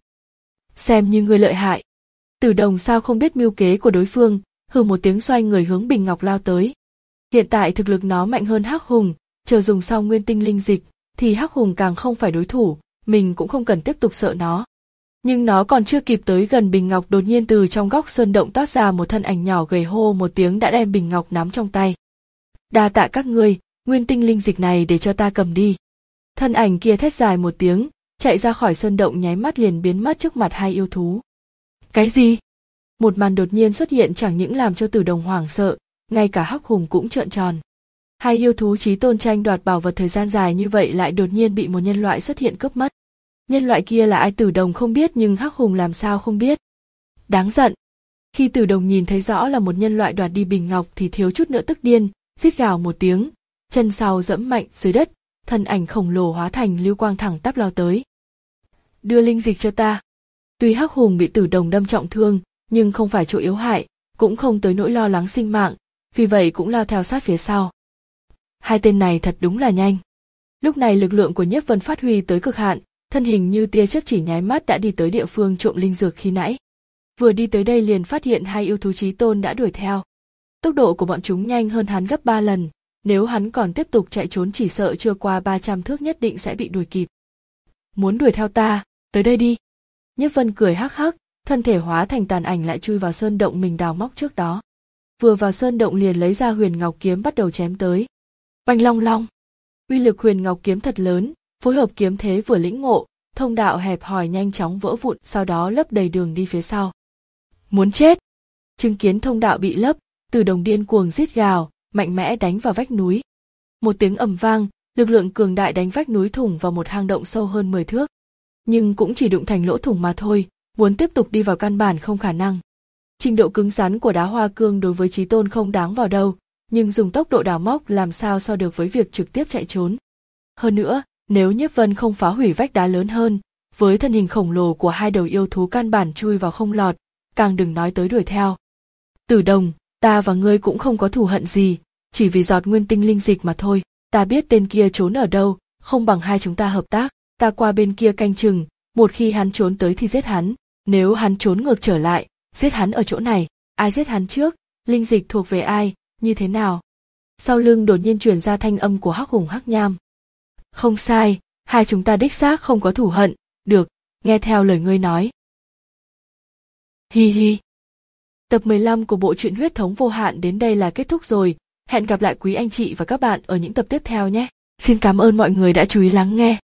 Xem như ngươi lợi hại. Tử Đồng sao không biết mưu kế của đối phương, hừ một tiếng xoay người hướng bình ngọc lao tới. Hiện tại thực lực nó mạnh hơn Hắc Hùng, chờ dùng xong nguyên tinh linh dịch, thì Hắc Hùng càng không phải đối thủ, mình cũng không cần tiếp tục sợ nó. Nhưng nó còn chưa kịp tới gần bình ngọc, đột nhiên từ trong góc sơn động toát ra một thân ảnh nhỏ gầy, hô một tiếng đã đem bình ngọc nắm trong tay. Đa tạ các ngươi, nguyên tinh linh dịch này để cho ta cầm đi. Thân ảnh kia thét dài một tiếng, chạy ra khỏi sơn động, nháy mắt liền biến mất trước mặt hai yêu thú. Cái gì? Một màn đột nhiên xuất hiện chẳng những làm cho Tử Đồng hoảng sợ, ngay cả Hắc Hùng cũng trợn tròn. Hai yêu thú chí tôn tranh đoạt bảo vật thời gian dài như vậy lại đột nhiên bị một nhân loại xuất hiện cướp mất. Nhân loại kia là ai Tử Đồng không biết, nhưng Hắc Hùng làm sao không biết. Đáng giận. Khi Tử Đồng nhìn thấy rõ là một nhân loại đoạt đi bình ngọc thì thiếu chút nữa tức điên, rít gào một tiếng, chân sau giẫm mạnh dưới đất, thân ảnh khổng lồ hóa thành lưu quang thẳng tắp lao tới. Đưa linh dịch cho ta. Tuy Hắc Hùng bị Tử Đồng đâm trọng thương, nhưng không phải chỗ yếu hại, cũng không tới nỗi lo lắng sinh mạng, vì vậy cũng lao theo sát phía sau. Hai tên này thật đúng là nhanh. Lúc này lực lượng của Nhiếp Vân phát huy tới cực hạn, thân hình như tia chớp chỉ nháy mắt đã đi tới địa phương trộm linh dược khi nãy. Vừa đi tới đây liền phát hiện hai yêu thú chí tôn đã đuổi theo. Tốc độ của bọn chúng nhanh hơn hắn gấp ba lần, nếu hắn còn tiếp tục chạy trốn chỉ sợ chưa qua ba trăm thước nhất định sẽ bị đuổi kịp. Muốn đuổi theo ta, tới đây đi. Nhiếp Vân cười hắc hắc, thân thể hóa thành tàn ảnh lại chui vào sơn động mình đào móc trước đó. Vừa vào sơn động liền lấy ra Huyền Ngọc kiếm bắt đầu chém tới. Oanh long long. Uy lực Huyền Ngọc kiếm thật lớn, phối hợp kiếm thế vừa lĩnh ngộ, thông đạo hẹp hòi nhanh chóng vỡ vụn, sau đó lấp đầy đường đi phía sau. Muốn chết. Chứng kiến thông đạo bị lấp, Tử Đồng điên cuồng rít gào, mạnh mẽ đánh vào vách núi. Một tiếng ầm vang, lực lượng cường đại đánh vách núi thủng vào một hang động sâu hơn mười thước. Nhưng cũng chỉ đụng thành lỗ thủng mà thôi, muốn tiếp tục đi vào căn bản không khả năng. Trình độ cứng rắn của đá hoa cương đối với chí tôn không đáng vào đâu, nhưng dùng tốc độ đào móc làm sao so được với việc trực tiếp chạy trốn. Hơn nữa, nếu Nhiếp Vân không phá hủy vách đá lớn hơn, với thân hình khổng lồ của hai đầu yêu thú căn bản chui vào không lọt, càng đừng nói tới đuổi theo. Tử Đồng, ta và ngươi cũng không có thù hận gì, chỉ vì giọt nguyên tinh linh dịch mà thôi. Ta biết tên kia trốn ở đâu, không bằng hai chúng ta hợp tác, ta qua bên kia canh chừng, một khi hắn trốn tới thì giết hắn, nếu hắn trốn ngược trở lại, giết hắn ở chỗ này, ai giết hắn trước, linh dịch thuộc về ai, như thế nào? Sau lưng đột nhiên truyền ra thanh âm của Hắc Hùng Hắc Nham. Không sai, hai chúng ta đích xác không có thù hận, được, nghe theo lời ngươi nói. Hi hi. Tập mười lăm của bộ truyện Huyết Thống Vô Hạn đến đây là kết thúc rồi, hẹn gặp lại quý anh chị và các bạn ở những tập tiếp theo nhé. Xin cảm ơn mọi người đã chú ý lắng nghe.